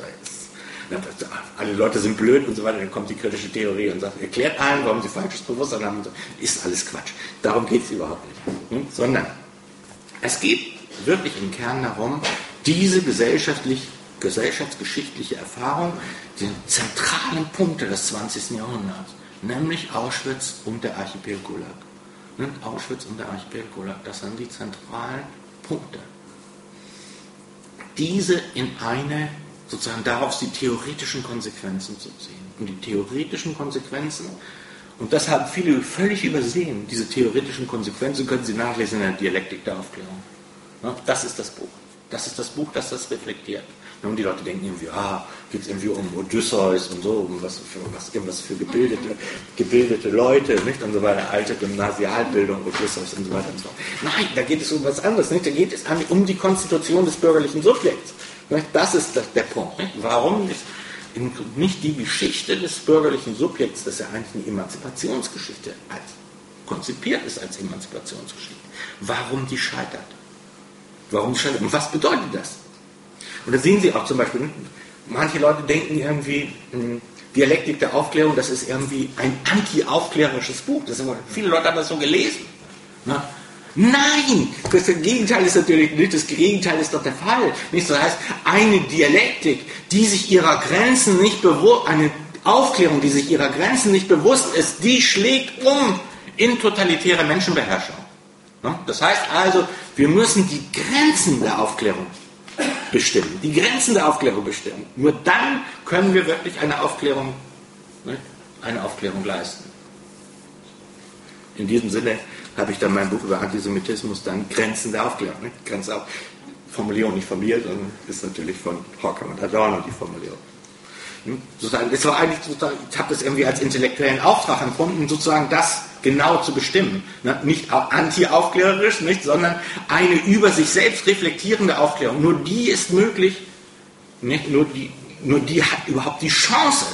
Alle Leute sind blöd und so weiter. Dann kommt die kritische Theorie und sagt, erklärt allen, warum sie falsches Bewusstsein haben. Und so. Ist alles Quatsch. Darum geht es überhaupt nicht. Sondern es geht wirklich im Kern darum, diese gesellschaftsgeschichtliche Erfahrung, die zentralen Punkte des 20. Jahrhunderts, nämlich Auschwitz und der Archipel Gulag. Auschwitz und der Archipel Gulag, das sind die zentralen Punkte. Diese in eine, sozusagen daraus die theoretischen Konsequenzen zu ziehen. Und die theoretischen Konsequenzen, und das haben viele völlig übersehen, diese theoretischen Konsequenzen können Sie nachlesen in der Dialektik der Aufklärung. Das ist das Buch. Das ist das Buch, das das reflektiert. Und die Leute denken irgendwie, geht es irgendwie um Odysseus und so, um irgendwas für gebildete Leute, nicht? Und so weiter, alte Gymnasialbildung, Odysseus und so weiter und so fort. Nein, da geht es um was anderes, nicht? Da geht es um die Konstitution des bürgerlichen Subjekts. Nicht? Das ist der Punkt. Nicht? Warum nicht die Geschichte des bürgerlichen Subjekts, das ja eigentlich eine Emanzipationsgeschichte konzipiert ist als Emanzipationsgeschichte. Warum die scheitert? Und was bedeutet das? Und da sehen Sie auch zum Beispiel, manche Leute denken irgendwie, Dialektik der Aufklärung, das ist irgendwie ein anti-aufklärerisches Buch. Viele Leute haben das so gelesen. Nein, das Gegenteil ist natürlich nicht, das Gegenteil ist doch der Fall. Nicht? Das heißt, eine Dialektik, die sich ihrer Grenzen nicht bewusst, eine Aufklärung, die sich ihrer Grenzen nicht bewusst ist, die schlägt um in totalitäre Menschenbeherrschung. Das heißt also, wir müssen die Grenzen der Aufklärung bestimmen. Die Grenzen der Aufklärung bestimmen. Nur dann können wir wirklich eine Aufklärung leisten. In diesem Sinne habe ich dann mein Buch über Antisemitismus dann Grenzen der Aufklärung. Formulierung nicht von mir, sondern ist natürlich von Horkheimer und Adorno die Formulierung. Es war eigentlich sozusagen, ich habe das irgendwie als intellektuellen Auftrag empfunden, sozusagen das genau zu bestimmen. Nicht anti-aufklärerisch, sondern eine über sich selbst reflektierende Aufklärung. Nur die ist möglich, nur die hat überhaupt die Chance,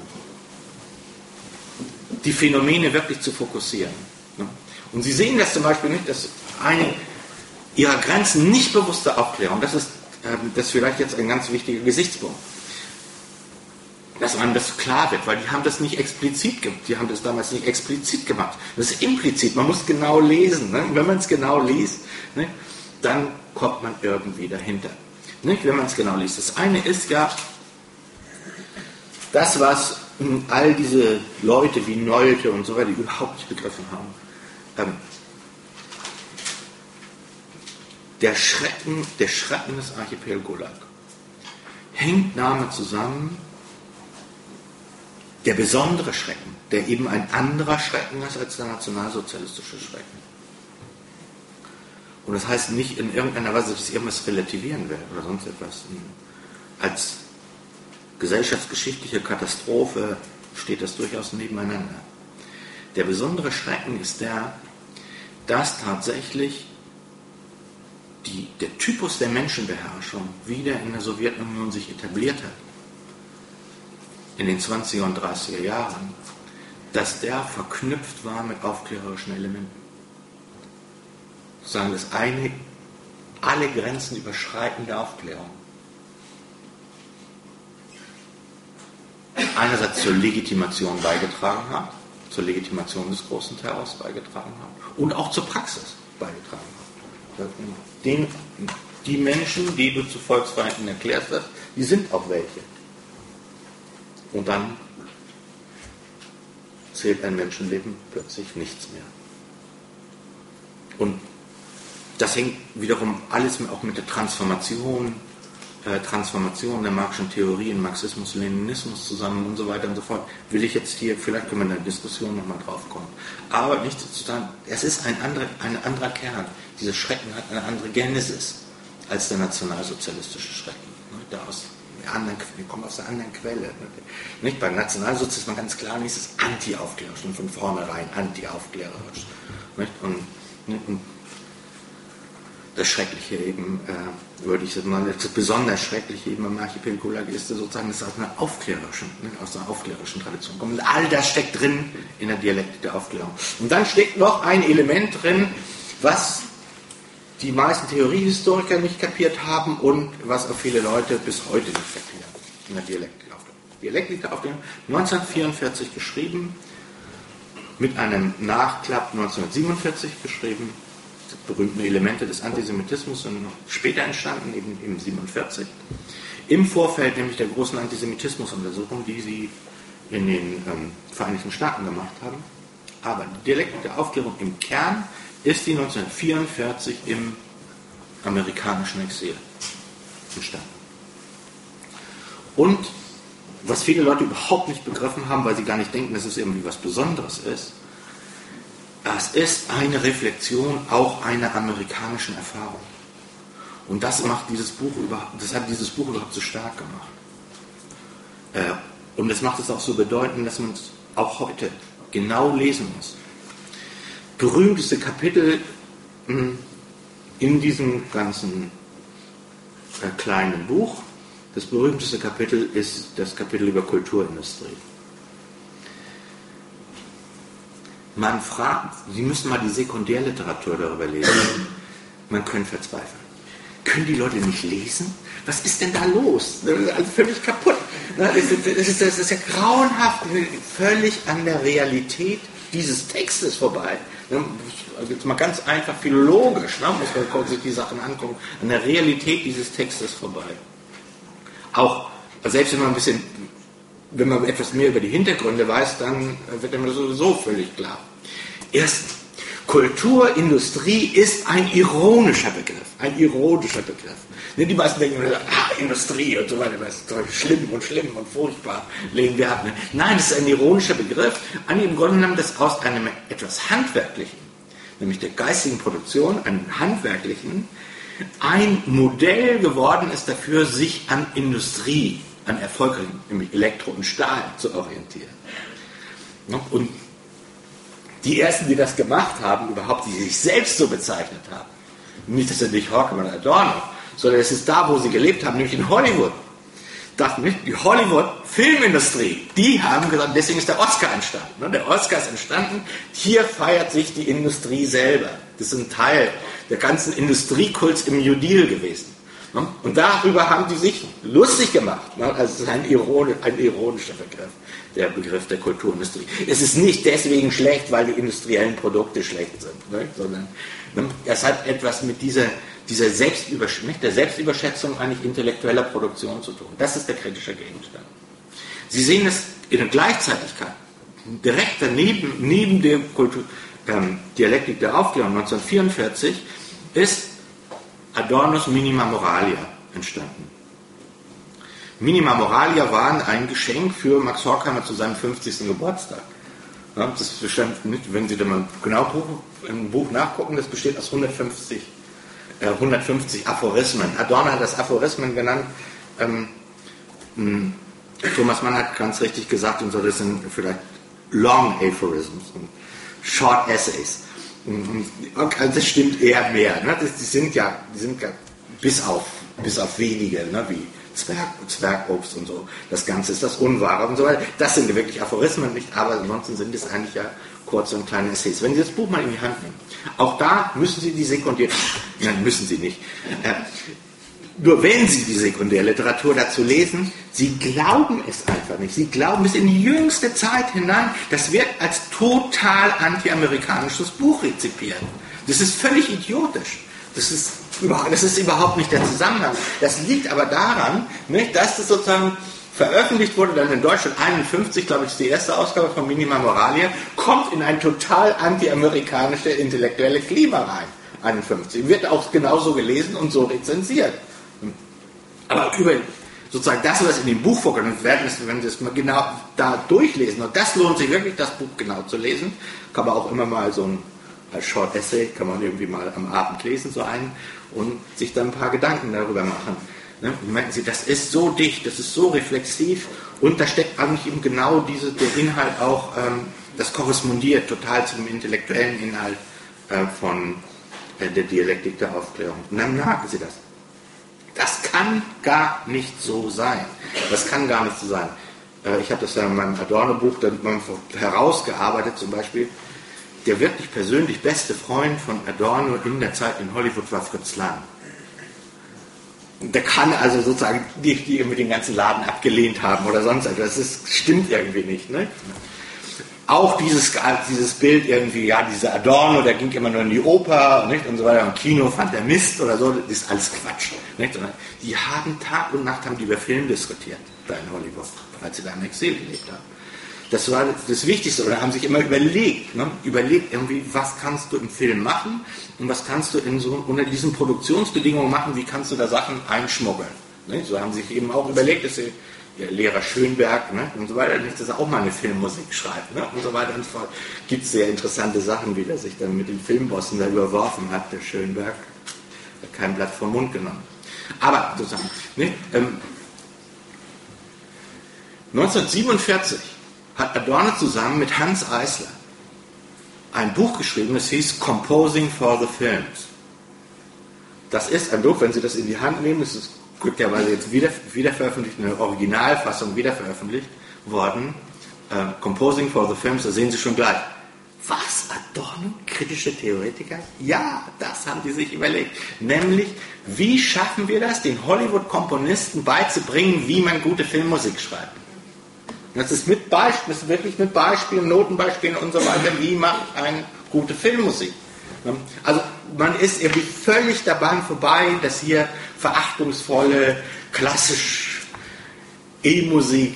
die Phänomene wirklich zu fokussieren. Und Sie sehen das zum Beispiel nicht, dass eine ihrer Grenzen nicht bewusste Aufklärung, das ist vielleicht jetzt ein ganz wichtiger Gesichtspunkt, dass man das klar wird, weil die haben das nicht explizit gemacht, die haben das damals nicht explizit gemacht, das ist implizit, man muss genau lesen, ne? Wenn man es genau liest, ne? Dann kommt man irgendwie dahinter, ne? Wenn man es genau liest. Das eine ist ja, das was all diese Leute wie Nolte und so weiter überhaupt nicht begriffen haben, der Schrecken des Archipel Gulag hängt damit zusammen, der besondere Schrecken, der eben ein anderer Schrecken ist als der nationalsozialistische Schrecken. Und das heißt nicht in irgendeiner Weise, dass ich irgendwas relativieren werde oder sonst etwas. Als gesellschaftsgeschichtliche Katastrophe steht das durchaus nebeneinander. Der besondere Schrecken ist der, dass tatsächlich der Typus der Menschenbeherrschung wieder in der Sowjetunion sich etabliert hat, in den 20er und 30er Jahren, dass der verknüpft war mit aufklärerischen Elementen. Sozusagen das eine, alle Grenzen überschreitende Aufklärung. Einerseits zur Legitimation beigetragen hat, zur Legitimation des großen Terrors beigetragen hat und auch zur Praxis beigetragen hat. Die Menschen, die du zu Volksfeinden erklärt hast, die sind auch welche. Und dann zählt ein Menschenleben plötzlich nichts mehr. Und das hängt wiederum alles auch mit der Transformation der Marxischen Theorie in Marxismus, Leninismus zusammen und so weiter und so fort. Will ich jetzt hier, vielleicht können wir in der Diskussion nochmal drauf kommen. Aber nichtsdestotrotz, es ist ein anderer Kern. Dieser Schrecken hat eine andere Genesis als der nationalsozialistische Schrecken. Wir kommen aus einer anderen Quelle. Nicht? Beim Nationalsozialismus ganz klar, ist es anti-aufklärerisch und von vornherein anti-aufklärerisch. Und das Schreckliche eben, würde ich sagen, das besonders Schreckliche eben am Archipel Gulag ist sozusagen, dass es aus einer aufklärerischen Tradition kommt. Und all das steckt drin in der Dialektik der Aufklärung. Und dann steckt noch ein Element drin, was die meisten Theoriehistoriker nicht kapiert haben und was auch viele Leute bis heute nicht kapieren in der Dialektik der Aufklärung. Dialektik der Aufklärung, 1944 geschrieben, mit einem Nachklapp 1947 geschrieben. Die berühmten Elemente des Antisemitismus sind noch später entstanden, eben im 1947. Im Vorfeld nämlich der großen Antisemitismusuntersuchung, die sie in den Vereinigten Staaten gemacht haben. Aber die Dialektik der Aufklärung im Kern ist die 1944 im amerikanischen Exil entstanden. Und was viele Leute überhaupt nicht begriffen haben, weil sie gar nicht denken, dass es irgendwie was Besonderes ist, es ist eine Reflexion auch einer amerikanischen Erfahrung. Und das hat dieses Buch überhaupt so stark gemacht. Und das macht es auch so bedeutend, dass man es auch heute genau lesen muss. Berühmteste Kapitel in diesem ganzen kleinen Buch, das berühmteste Kapitel ist das Kapitel über Kulturindustrie. Man fragt, Sie müssen mal die Sekundärliteratur darüber lesen. Man könnte verzweifeln. Können die Leute nicht lesen? Was ist denn da los? Das ist alles völlig kaputt. Das ist ja grauenhaft, völlig an der Realität dieses Textes vorbei. Also jetzt mal ganz einfach philologisch, ne, muss man sich die Sachen angucken, an der Realität dieses Textes vorbei. Auch, selbst wenn man etwas mehr über die Hintergründe weiß, dann wird einem sowieso völlig klar. Erstens, Kultur, Industrie ist ein ironischer Begriff. Ein ironischer Begriff. Die meisten denken, Industrie und so weiter, das ist schlimm und furchtbar, lehnen wir ab. Nein, das ist ein ironischer Begriff, an im Grunde genommen, das aus einem etwas Handwerklichen, nämlich der geistigen Produktion, einem Handwerklichen, ein Modell geworden ist dafür, sich an Industrie, an erfolgreichen, nämlich Elektro und Stahl, zu orientieren. Und die ersten, die das gemacht haben, überhaupt, die sich selbst so bezeichnet haben, nicht, dass er nicht Horkheimer oder Adorno, sondern es ist da, wo sie gelebt haben, nämlich in Hollywood. Die Hollywood-Filmindustrie, die haben gesagt, deswegen ist der Oscar entstanden. Der Oscar ist entstanden, hier feiert sich die Industrie selber. Das ist ein Teil der ganzen Industriekults im New Deal gewesen. Und darüber haben die sich lustig gemacht. Also es ist ein ironischer Begriff, der Begriff der Kulturindustrie. Es ist nicht deswegen schlecht, weil die industriellen Produkte schlecht sind, sondern es hat etwas mit dieser Selbstüberschätzung eigentlich intellektueller Produktion zu tun. Das ist der kritische Gegenstand. Sie sehen es in der Gleichzeitigkeit, direkt daneben, neben der Dialektik der Aufklärung 1944, ist Adornos Minima Moralia entstanden. Minima Moralia waren ein Geschenk für Max Horkheimer zu seinem 50. Geburtstag. Ja, das bestand nicht, wenn Sie da mal genau im Buch nachgucken, das besteht aus 150 Aphorismen. Adorno hat das Aphorismen genannt. Thomas Mann hat ganz richtig gesagt, und so, das sind vielleicht Long Aphorisms und Short Essays. Also das stimmt eher mehr. Ne? Die sind ja bis auf wenige, ne? Wie Zwergobst und so. Das Ganze ist das Unwahre und so weiter. Das sind wirklich Aphorismen nicht, aber ansonsten sind es eigentlich ja kurze und kleine Essays. Wenn Sie das Buch mal in die Hand nehmen, auch da müssen Sie die sekundäre, nein, müssen Sie nicht. Nur wenn Sie die Sekundärliteratur dazu lesen, Sie glauben es einfach nicht. Sie glauben es in die jüngste Zeit hinein. Das wird als total anti-amerikanisches Buch rezipiert. Das ist völlig idiotisch. Das ist überhaupt nicht der Zusammenhang. Das liegt aber daran, nicht, dass das sozusagen veröffentlicht wurde, dann in Deutschland 51, glaube ich, ist die erste Ausgabe von Minima Moralia, kommt in ein total anti-amerikanisches intellektuelle Klima rein. 51. Wird auch genauso gelesen und so rezensiert. Aber über sozusagen das, was in dem Buch vorkommt, wenn Sie es mal genau da durchlesen, und das lohnt sich wirklich, das Buch genau zu lesen, kann man auch immer mal so als Short Essay, kann man irgendwie mal am Abend lesen, so einen, und sich dann ein paar Gedanken darüber machen. Ne? Merken Sie, das ist so dicht, das ist so reflexiv, und da steckt eigentlich eben genau der Inhalt auch, das korrespondiert total zum intellektuellen Inhalt von der Dialektik der Aufklärung. Und dann merken Sie das. Das kann gar nicht so sein. Das kann gar nicht so sein. Ich habe das ja in meinem Adorno-Buch dann herausgearbeitet, zum Beispiel. Der wirklich persönlich beste Freund von Adorno in der Zeit in Hollywood war Fritz Lang. Der kann also sozusagen die irgendwie den ganzen Laden abgelehnt haben oder sonst etwas. Das stimmt irgendwie nicht. Ne? Auch dieses Bild irgendwie, ja, dieser Adorno, der ging immer nur in die Oper, nicht? Und so weiter, im Kino fand er Mist oder so, das ist alles Quatsch. Nicht? Die haben Tag und Nacht über Film diskutiert, da in Hollywood, als sie da im Exil gelebt haben. Das war das Wichtigste, oder haben sich immer überlegt irgendwie, was kannst du im Film machen und was kannst du unter diesen Produktionsbedingungen machen, wie kannst du da Sachen einschmuggeln. Nicht? So haben sie sich eben auch überlegt, dass sie der Lehrer Schönberg, ne, und so weiter, nicht, dass er auch mal eine Filmmusik schreibt, ne, und so weiter und so fort. Gibt es sehr interessante Sachen, wie er sich dann mit den Filmbossen da überworfen hat, der Schönberg. Hat kein Blatt vom Mund genommen. Aber sozusagen, ne, 1947 hat Adorno zusammen mit Hans Eisler ein Buch geschrieben, das hieß Composing for the Films. Das ist ein Buch, wenn Sie das in die Hand nehmen, das ist glücklicherweise jetzt wieder veröffentlicht, eine Originalfassung wieder veröffentlicht worden. Composing for the Films, da sehen Sie schon gleich. Was? Adorno? Kritische Theoretiker? Ja, das haben die sich überlegt. Nämlich, wie schaffen wir das, den Hollywood-Komponisten beizubringen, wie man gute Filmmusik schreibt? Das ist wirklich mit Beispielen, Notenbeispielen und so weiter, wie macht ein gute Filmmusik. Also man ist irgendwie völlig daran vorbei, dass hier verachtungsvolle, klassisch E-Musik,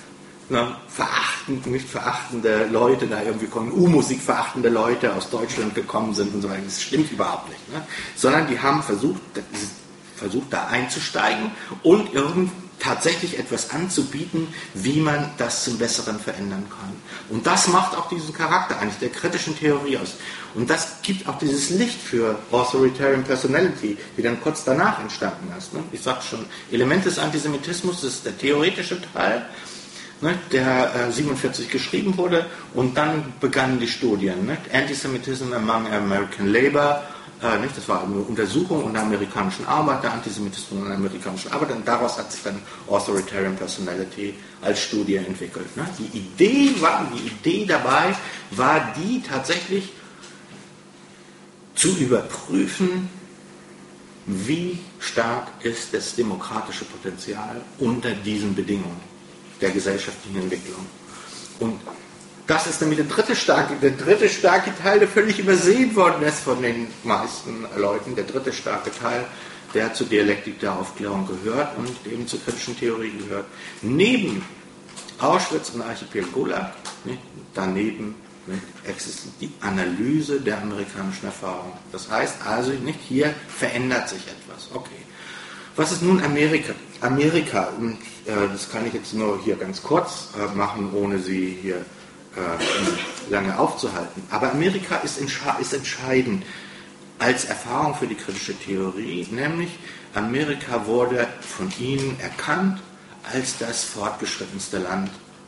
nicht verachtende Leute da irgendwie kommen, U-Musik verachtende Leute aus Deutschland gekommen sind und so weiter. Das stimmt überhaupt nicht. Sondern die haben versucht da einzusteigen und tatsächlich etwas anzubieten, wie man das zum Besseren verändern kann. Und das macht auch diesen Charakter eigentlich der kritischen Theorie aus. Und das gibt auch dieses Licht für Authoritarian Personality, die dann kurz danach entstanden ist. Ich sagte schon, Element des Antisemitismus, das ist der theoretische Teil, der 1947 geschrieben wurde, und dann begannen die Studien. Antisemitism among American Labor, das war eine Untersuchung unter amerikanischen Arbeiter, Antisemitismus unter amerikanischen Arbeiter, und daraus hat sich dann Authoritarian Personality als Studie entwickelt. Die Idee dabei war die tatsächlich zu überprüfen, wie stark ist das demokratische Potenzial unter diesen Bedingungen der gesellschaftlichen Entwicklung. Und das ist nämlich der dritte starke Teil, der völlig übersehen worden ist von den meisten Leuten. Der dritte starke Teil, der zur Dialektik der Aufklärung gehört und eben zur kritischen Theorie gehört. Neben Auschwitz und Archipel Gulag, daneben existiert die Analyse der amerikanischen Erfahrung. Das heißt also, hier verändert sich etwas. Okay. Was ist nun Amerika? Amerika, und das kann ich jetzt nur hier ganz kurz machen, ohne Sie hier lange aufzuhalten. Aber Amerika ist entscheidend als Erfahrung für die kritische Theorie, nämlich Amerika wurde von ihnen erkannt als das fortgeschrittenste Land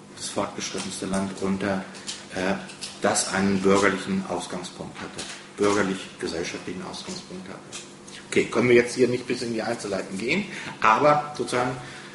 unter das einen bürgerlichen Ausgangspunkt hatte, bürgerlich-gesellschaftlichen Ausgangspunkt hatte. Okay, können wir jetzt hier nicht bis in die Einzelheiten gehen, aber sozusagen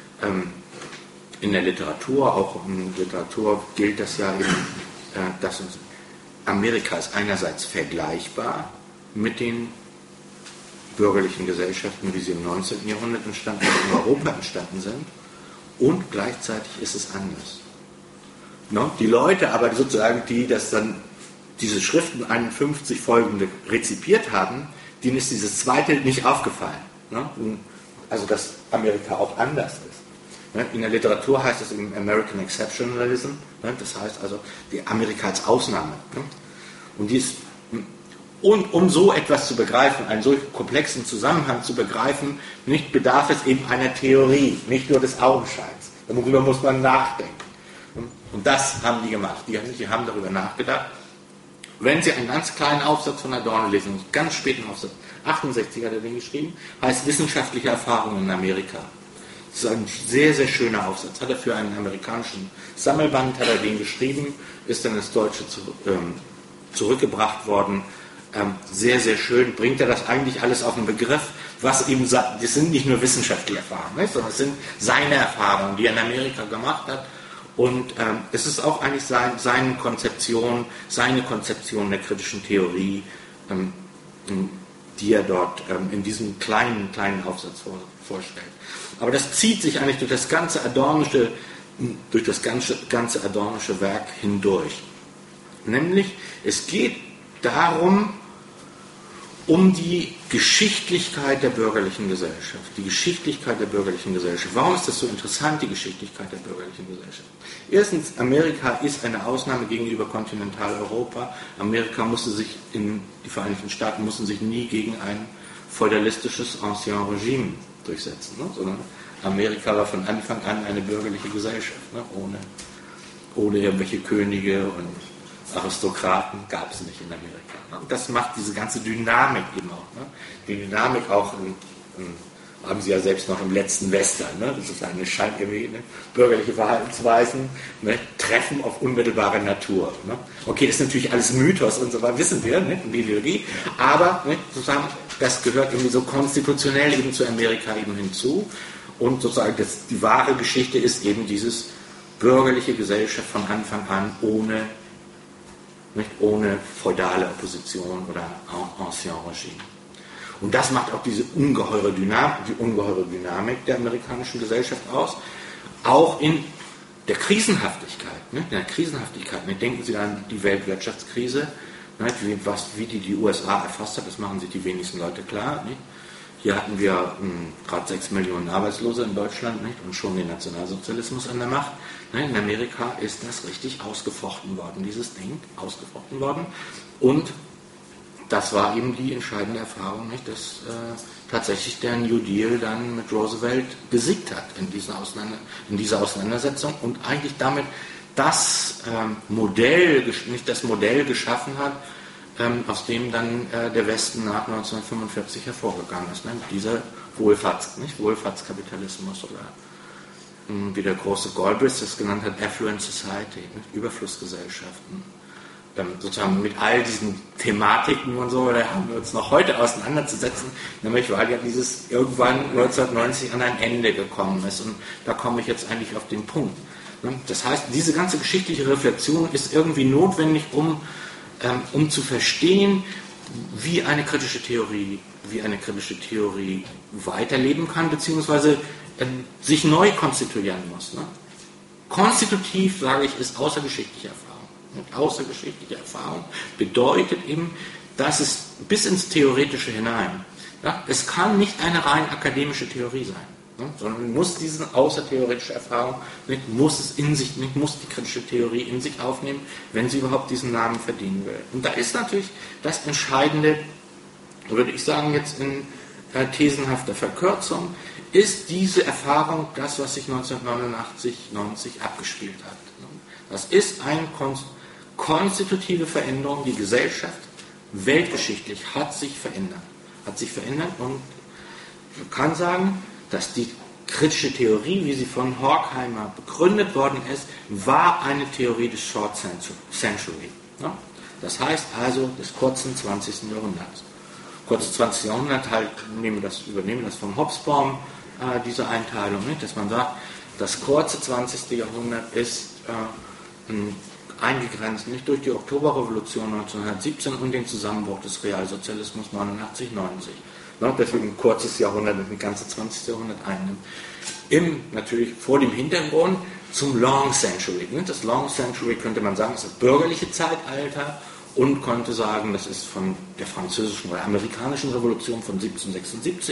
in der Literatur, auch in Literatur gilt das ja eben, dass Amerika ist einerseits vergleichbar mit den bürgerlichen Gesellschaften, wie sie im 19. Jahrhundert entstanden und in Europa entstanden sind, und gleichzeitig ist es anders. Die Leute aber sozusagen, die das dann, diese Schriften 51 folgende rezipiert haben, denen ist dieses zweite nicht aufgefallen. Also dass Amerika auch anders ist. In der Literatur heißt es im American Exceptionalism, das heißt also die Amerika als Ausnahme. Und um so etwas zu begreifen, einen solch komplexen Zusammenhang zu begreifen, bedarf es eben einer Theorie, nicht nur des Augenscheins. Darüber muss man nachdenken. Und das haben die gemacht. Die haben darüber nachgedacht. Wenn Sie einen ganz kleinen Aufsatz von Adorno lesen, einen ganz späten Aufsatz, 68 hat er den geschrieben, heißt Wissenschaftliche Erfahrungen in Amerika. Das ist ein sehr, sehr schöner Aufsatz. Hat er für einen amerikanischen Sammelband den geschrieben, ist dann ins Deutsche zurückgebracht worden. Sehr, sehr schön. Bringt er das eigentlich alles auf den Begriff, was eben, das sind nicht nur wissenschaftliche Erfahrungen, sondern es sind seine Erfahrungen, die er in Amerika gemacht hat. Und es ist auch eigentlich seine Konzeption der kritischen Theorie, die er dort in diesem kleinen Aufsatz vorstellt. Aber das zieht sich eigentlich durch das ganze Adornische Werk hindurch. Nämlich, es geht darum, um die Geschichtlichkeit der bürgerlichen Gesellschaft. Die Geschichtlichkeit der bürgerlichen Gesellschaft. Warum ist das so interessant, die Geschichtlichkeit der bürgerlichen Gesellschaft? Erstens, Amerika ist eine Ausnahme gegenüber Kontinentaleuropa. Die Vereinigten Staaten mussten sich nie gegen ein feudalistisches Ancien Regime durchsetzen, sondern Amerika war von Anfang an eine bürgerliche Gesellschaft, ohne irgendwelche Könige und Aristokraten gab es nicht in Amerika. Und das macht diese ganze Dynamik eben auch. Die Dynamik auch, haben Sie ja selbst noch im letzten Western, das ist bürgerliche Verhaltensweisen, Treffen auf unmittelbare Natur. Okay, das ist natürlich alles Mythos und so weiter, wissen wir, in der Ideologie, aber sozusagen, das gehört irgendwie so konstitutionell eben zu Amerika eben hinzu, und sozusagen die wahre Geschichte ist eben dieses bürgerliche Gesellschaft von Anfang an ohne feudale Opposition oder Ancien Regime. Und das macht auch diese ungeheure Dynamik der amerikanischen Gesellschaft aus, auch in der Krisenhaftigkeit. Denken Sie an die Weltwirtschaftskrise, Nicht? Wie die USA erfasst hat, das machen sich die wenigsten Leute klar. Nicht? Hier hatten wir gerade 6 Millionen Arbeitslose in Deutschland, nicht? Und schon den Nationalsozialismus an der Macht. Nicht? In Amerika ist das richtig ausgefochten worden, dieses Ding, ausgefochten worden. Und das war eben die entscheidende Erfahrung, nicht? Dass tatsächlich der New Deal dann mit Roosevelt besiegt hat in dieser Auseinandersetzung und eigentlich damit das Modell geschaffen hat, aus dem dann der Westen nach 1945 hervorgegangen ist. Ne? Dieser Wohlfahrtskapitalismus oder wie der große Galbraith das genannt hat, Affluent Society, ne? Überflussgesellschaften. Sozusagen mit all diesen Thematiken und so, da haben wir uns noch heute auseinanderzusetzen, nämlich weil ja dieses irgendwann 1990 an ein Ende gekommen ist und da komme ich jetzt eigentlich auf den Punkt. Das heißt, diese ganze geschichtliche Reflexion ist irgendwie notwendig, um zu verstehen, wie eine kritische Theorie weiterleben kann, beziehungsweise sich neu konstituieren muss. Ne? Konstitutiv, sage ich, ist außergeschichtliche Erfahrung. Und außergeschichtliche Erfahrung bedeutet eben, dass es bis ins Theoretische hinein, ja, es kann nicht eine rein akademische Theorie sein, ne, sondern muss diese außertheoretische Erfahrung, muss die kritische Theorie in sich aufnehmen, wenn sie überhaupt diesen Namen verdienen will. Und da ist natürlich das Entscheidende, würde ich sagen, jetzt in thesenhafter Verkürzung, ist diese Erfahrung das, was sich 1989-90 abgespielt hat. Das ist eine konstitutive Veränderung. Die Gesellschaft weltgeschichtlich hat sich verändert. Und man kann sagen, dass die kritische Theorie, wie sie von Horkheimer begründet worden ist, war eine Theorie des Short Century. Das heißt also des kurzen 20. Jahrhunderts. Kurzes 20. Jahrhundert, halt, übernehmen das vom Hobsbawm, diese Einteilung, nicht? Dass man sagt, das kurze 20. Jahrhundert ist eingegrenzt nicht durch die Oktoberrevolution 1917 und den Zusammenbruch des Realsozialismus 89-90. Deswegen ein kurzes Jahrhundert und ein ganzes 20. Jahrhundert einnimmt. Natürlich vor dem Hintergrund zum Long Century. Das Long Century könnte man sagen, ist das bürgerliche Zeitalter und könnte sagen, das ist von der französischen oder amerikanischen Revolution von 1776,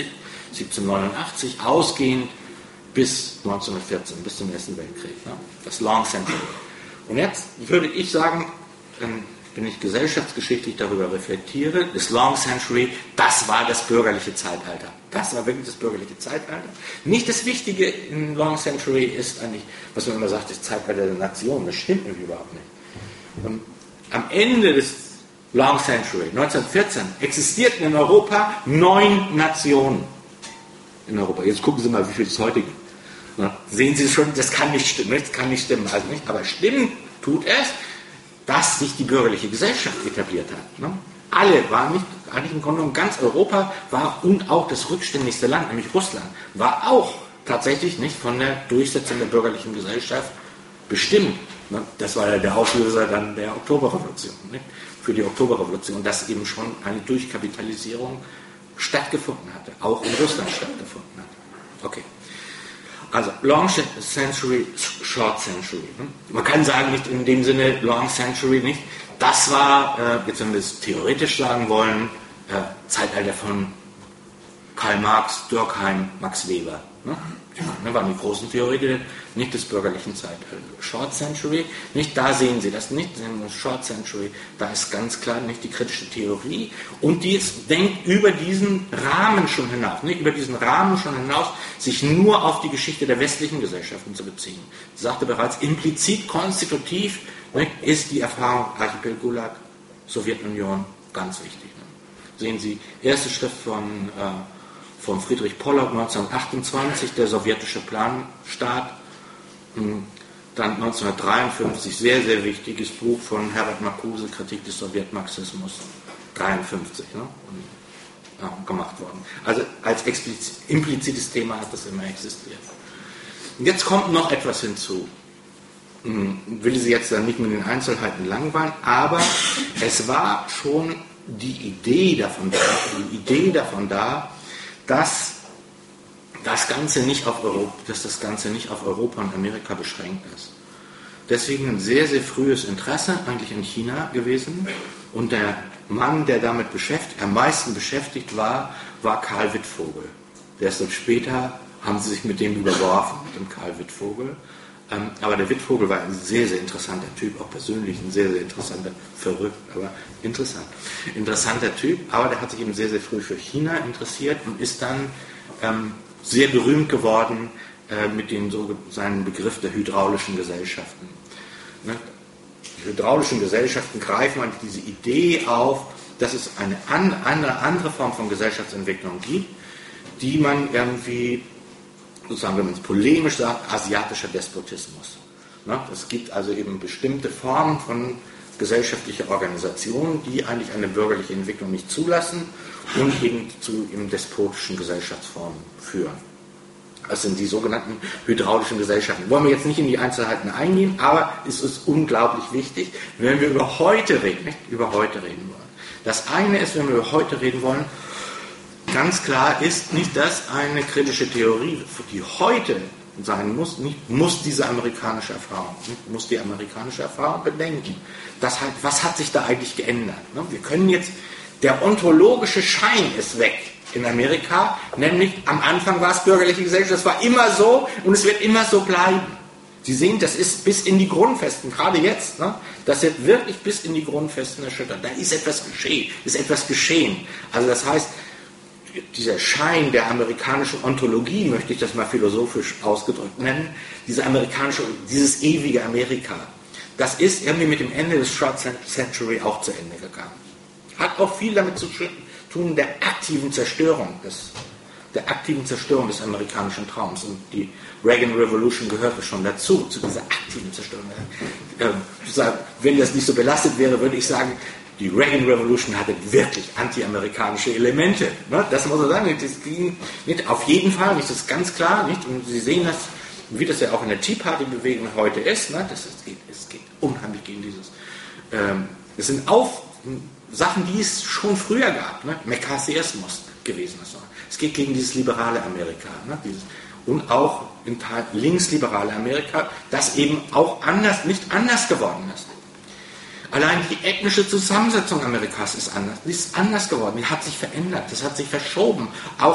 1789 ausgehend bis 1914, bis zum Ersten Weltkrieg. Das Long Century. Und jetzt würde ich sagen, wenn ich gesellschaftsgeschichtlich darüber reflektiere, das Long Century, das war das bürgerliche Zeitalter. Das war wirklich das bürgerliche Zeitalter. Nicht das Wichtige in Long Century ist eigentlich, was man immer sagt, das Zeitalter der Nation. Das stimmt nämlich überhaupt nicht. Am Ende des Long Century, 1914, existierten in Europa 9 Nationen. In Europa. Jetzt gucken Sie mal, wie viel es heute gibt. Sehen Sie schon, das kann nicht stimmen. Also nicht, aber stimmen tut es, dass sich die bürgerliche Gesellschaft etabliert hat. Alle waren nicht, eigentlich im Grunde genommen ganz Europa war und auch das rückständigste Land, nämlich Russland, war auch tatsächlich nicht von der Durchsetzung der bürgerlichen Gesellschaft bestimmt. Das war ja der Auslöser dann der Oktoberrevolution. Nicht? Für die Oktoberrevolution, dass eben schon eine Durchkapitalisierung stattgefunden hatte, auch in Russland stattgefunden hatte. Okay. Also Long Century, Short Century. Man kann sagen, nicht in dem Sinne Long Century, nicht. Das war, jetzt wenn wir es theoretisch sagen wollen, Zeitalter von Karl Marx, Durkheim, Max Weber. Ne, waren die großen Theoretiker, nicht des bürgerlichen Zeitalters. Short Century, nicht da sehen Sie das nicht, Short Century, da ist ganz klar nicht die kritische Theorie und die denkt über diesen Rahmen schon hinaus, nicht über diesen Rahmen schon hinaus, sich nur auf die Geschichte der westlichen Gesellschaften zu beziehen. Ich sagte bereits, implizit konstitutiv nicht, ist die Erfahrung Archipel Gulag, Sowjetunion ganz wichtig. Ne. Sehen Sie, erste Schrift von Friedrich Pollock 1928, der sowjetische Planstaat. Dann 1953, sehr, sehr wichtiges Buch von Herbert Marcuse, Kritik des Sowjetmarxismus, 1953, gemacht worden. Also als implizites Thema hat das immer existiert. Und jetzt kommt noch etwas hinzu. Ich will Sie jetzt dann nicht mit den Einzelheiten langweilen, aber es war schon die Idee davon da, dass das Ganze nicht auf Europa und Amerika beschränkt ist. Deswegen ein sehr, sehr frühes Interesse eigentlich in China gewesen, Und der Mann, der damit am meisten beschäftigt war Karl Wittfogel. Erst dann später haben sie sich mit dem überworfen, mit dem Karl Wittfogel. Aber der Wittfogel war ein sehr, sehr interessanter Typ, auch persönlich ein sehr, sehr interessanter, verrückt, aber interessanter Typ. Aber der hat sich eben sehr, sehr früh für China interessiert und ist dann sehr berühmt geworden mit seinem Begriff der hydraulischen Gesellschaften. Ne? Die hydraulischen Gesellschaften greifen eigentlich diese Idee auf, dass es eine andere Form von Gesellschaftsentwicklung gibt, die man irgendwie, sozusagen, wenn man es polemisch sagt, asiatischer Despotismus. Es gibt also eben bestimmte Formen von gesellschaftlicher Organisation, die eigentlich eine bürgerliche Entwicklung nicht zulassen und eben zu eben despotischen Gesellschaftsformen führen. Das sind die sogenannten hydraulischen Gesellschaften. Wollen wir jetzt nicht in die Einzelheiten eingehen, aber es ist unglaublich wichtig, wenn wir über heute reden, nicht über heute reden wollen. Das eine ist, wenn wir über heute reden wollen, ganz klar ist nicht das eine kritische Theorie, die heute sein muss, muss diese amerikanische Erfahrung, muss die amerikanische Erfahrung bedenken. Was hat sich da eigentlich geändert? Wir können jetzt, der ontologische Schein ist weg in Amerika, nämlich am Anfang war es bürgerliche Gesellschaft, das war immer so und es wird immer so bleiben. Sie sehen, das ist bis in die Grundfesten, gerade jetzt, das wird wirklich bis in die Grundfesten erschüttert. Da ist etwas geschehen. Also das heißt, dieser Schein der amerikanischen Ontologie, möchte ich das mal philosophisch ausgedrückt nennen, dieses ewige Amerika, das ist irgendwie mit dem Ende des Short Century auch zu Ende gegangen. Hat auch viel damit zu tun, der aktiven Zerstörung des amerikanischen Traums. Und die Reagan Revolution gehörte schon dazu, zu dieser aktiven Zerstörung. Wenn das nicht so belastet wäre, würde ich sagen, die Reagan Revolution hatte wirklich anti-amerikanische Elemente. Das muss man sagen. Das ging nicht, auf jeden Fall nicht, das ist ganz klar. Nicht? Und Sie sehen das, wie das ja auch in der Tea Party-Bewegung heute ist. Es geht unheimlich gegen dieses. Es sind auch Sachen, die es schon früher gab. McCarthyismus gewesen ist. Es geht gegen dieses liberale Amerika. Und auch im Teil linksliberale Amerika, das eben auch nicht anders geworden ist. Allein die ethnische Zusammensetzung Amerikas ist anders. Die ist anders geworden. Die hat sich verändert. Das hat sich verschoben.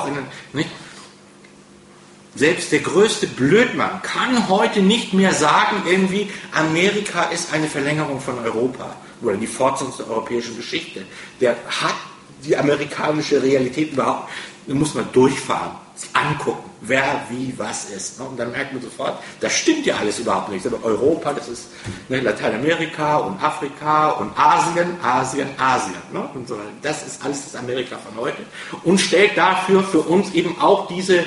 Selbst der größte Blödmann kann heute nicht mehr sagen, irgendwie, Amerika ist eine Verlängerung von Europa oder die Fortsetzung der europäischen Geschichte. Der hat die amerikanische Realität überhaupt, da muss man durchfahren, sich angucken, wer, wie, was ist. Und dann merkt man sofort, das stimmt ja alles überhaupt nicht. Aber Europa, das ist Lateinamerika und Afrika und Asien. Und so weiter. Das ist alles das Amerika von heute. Und stellt dafür für uns eben auch diese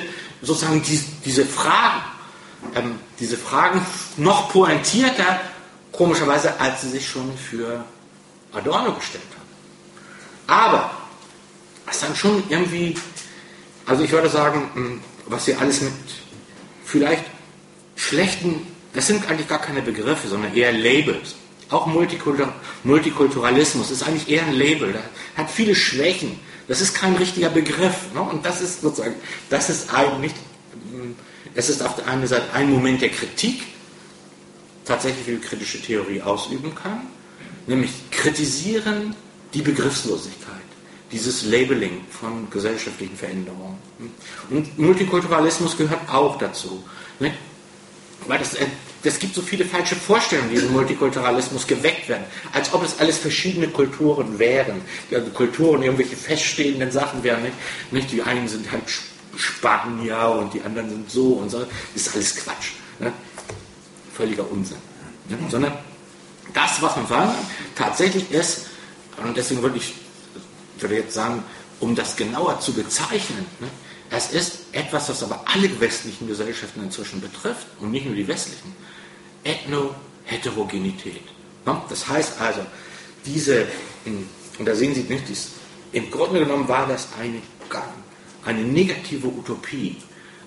Fragen noch pointierter, komischerweise, als sie sich schon für Adorno gestellt haben. Aber was dann schon irgendwie, also ich würde sagen, was hier alles mit vielleicht schlechten, das sind eigentlich gar keine Begriffe, sondern eher Labels. Auch Multikulturalismus ist eigentlich eher ein Label, das hat viele Schwächen. Das ist kein richtiger Begriff. Und das ist sozusagen, es ist auf der einen Seite ein Moment der Kritik, tatsächlich wie die kritische Theorie ausüben kann, nämlich kritisieren die Begriffslosigkeit, dieses Labeling von gesellschaftlichen Veränderungen. Und Multikulturalismus gehört auch dazu. Weil es gibt so viele falsche Vorstellungen, die im Multikulturalismus geweckt werden, als ob es alles verschiedene Kulturen wären. Also Kulturen, irgendwelche feststehenden Sachen wären. Nicht? Die einen sind halt Spanier und die anderen sind so und so. Das ist alles Quatsch. Völliger Unsinn. Sondern das, was man sagen tatsächlich ist, und deswegen würde ich jetzt sagen, um das genauer zu bezeichnen, es ist etwas, was aber alle westlichen Gesellschaften inzwischen betrifft und nicht nur die westlichen. Ethno-Heterogenität. Das heißt also, und da sehen Sie nicht, im Grunde genommen war das eine negative Utopie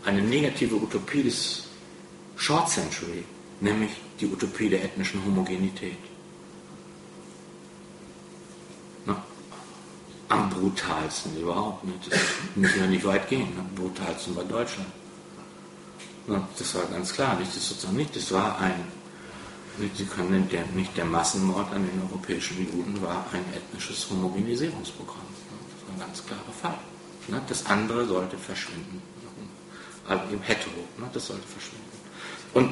des Short Century, nämlich die Utopie der ethnischen Homogenität. Am brutalsten überhaupt. Das muss ja nicht weit gehen. Am brutalsten war Deutschland. Das war ganz klar. Das war Sie können nicht der Massenmord an den europäischen Juden war ein ethnisches Homogenisierungsprogramm. Das war ein ganz klarer Fall. Das andere sollte verschwinden. Also eben hetero, das sollte verschwinden. Und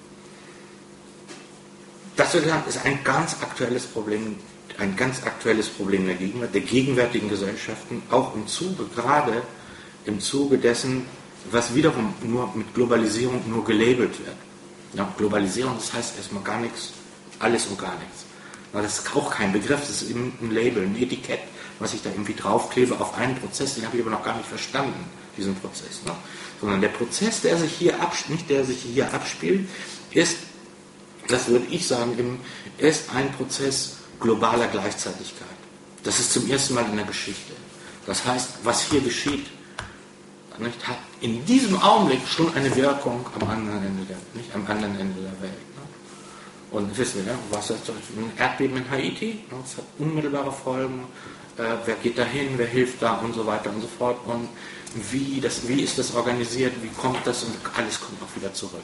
das ist ein ganz aktuelles Problem der Gegenwart, der gegenwärtigen Gesellschaften, auch gerade im Zuge dessen, was wiederum nur mit Globalisierung nur gelabelt wird. Ja, Globalisierung, das heißt erstmal gar nichts, alles und gar nichts. Das ist auch kein Begriff, das ist eben ein Label, ein Etikett, was ich da irgendwie draufklebe auf einen Prozess, den habe ich aber noch gar nicht verstanden, diesen Prozess. Sondern der Prozess, der sich hier abspielt, ist, das würde ich sagen, ist ein Prozess globaler Gleichzeitigkeit. Das ist zum ersten Mal in der Geschichte. Das heißt, was hier geschieht, hat in diesem Augenblick schon eine Wirkung am anderen Ende der Welt. Und wissen wir, was ist das? Ein Erdbeben in Haiti, das hat unmittelbare Folgen. Wer geht dahin, wer hilft da und so weiter und so fort. Und wie ist das organisiert, wie kommt das und alles kommt auch wieder zurück.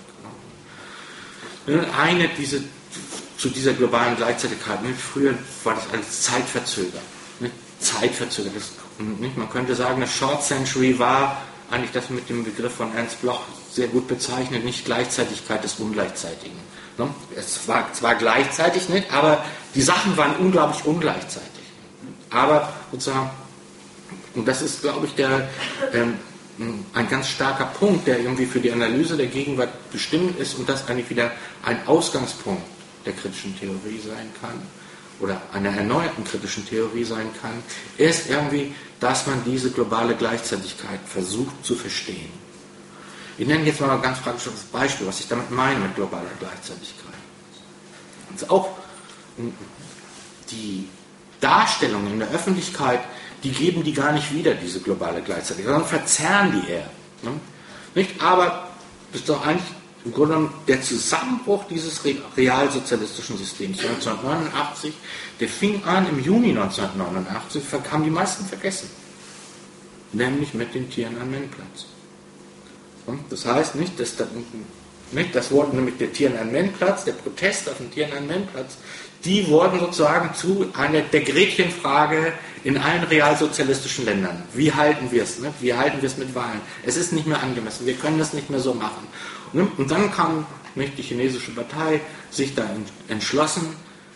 Zu dieser globalen Gleichzeitigkeit, früher war das alles zeitverzögert. Man könnte sagen, das Short Century war eigentlich das mit dem Begriff von Ernst Bloch sehr gut bezeichnet, nicht Gleichzeitigkeit des Ungleichzeitigen. Es war zwar gleichzeitig, nicht, aber die Sachen waren unglaublich ungleichzeitig. Aber sozusagen, und das ist, glaube ich, ein ganz starker Punkt, der irgendwie für die Analyse der Gegenwart bestimmt ist und das eigentlich wieder ein Ausgangspunkt der kritischen Theorie sein kann oder einer erneuerten kritischen Theorie sein kann, ist irgendwie, dass man diese globale Gleichzeitigkeit versucht zu verstehen. Ich nenne jetzt mal ein ganz praktisches Beispiel, was ich damit meine mit globaler Gleichzeitigkeit. Und auch die Darstellungen in der Öffentlichkeit, die geben die gar nicht wieder, diese globale Gleichzeitigkeit, sondern verzerren die eher. Nicht? Aber das ist doch eigentlich im Grunde genommen der Zusammenbruch dieses realsozialistischen Systems 1989, der fing an im Juni 1989, haben die meisten vergessen. Nämlich mit dem Tiananmen-Platz. Das heißt das wurde nämlich der Tiananmen-Platz, der Protest auf dem Tiananmen-Platz, die wurden sozusagen zu einer der Gretchenfrage in allen realsozialistischen Ländern. Wie halten wir es? Wie halten wir es mit Wahlen? Es ist nicht mehr angemessen, wir können das nicht mehr so machen. Und dann kam die chinesische Partei sich da entschlossen,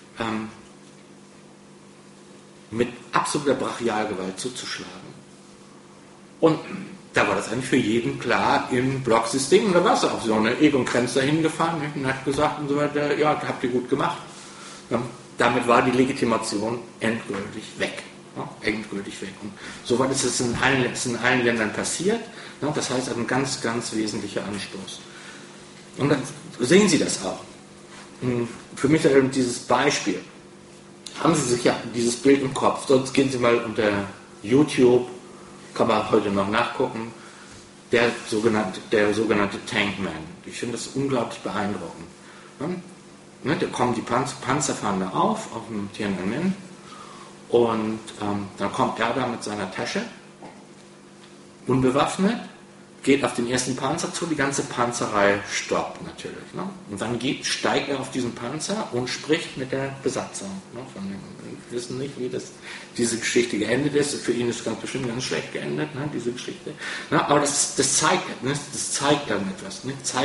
mit absoluter Brachialgewalt zuzuschlagen. Und da war das eigentlich für jeden klar im Blocksystem. Und da war es auch so. Egon Krenz da hingefahren und hat gesagt und so weiter, ja, habt ihr gut gemacht. Damit war die Legitimation endgültig weg. Endgültig weg. Und so war das jetzt in allen Ländern passiert. Das heißt, ein ganz, ganz wesentlicher Anstoß. Und dann sehen Sie das auch. Für mich dieses Beispiel. Haben Sie sicher dieses Bild im Kopf. Sonst gehen Sie mal unter YouTube, kann man heute noch nachgucken, der sogenannte Tankman. Ich finde das unglaublich beeindruckend. Da kommen die Panzer fahren da auf dem Tiananmen und dann kommt er da mit seiner Tasche, unbewaffnet, geht auf den ersten Panzer zu, die ganze Panzerei stoppt natürlich. Und dann steigt er auf diesen Panzer und spricht mit der Besatzung. Wir wissen nicht, wie diese Geschichte geendet ist. Für ihn ist es ganz bestimmt ganz schlecht geendet, diese Geschichte. Aber das zeigt dann etwas.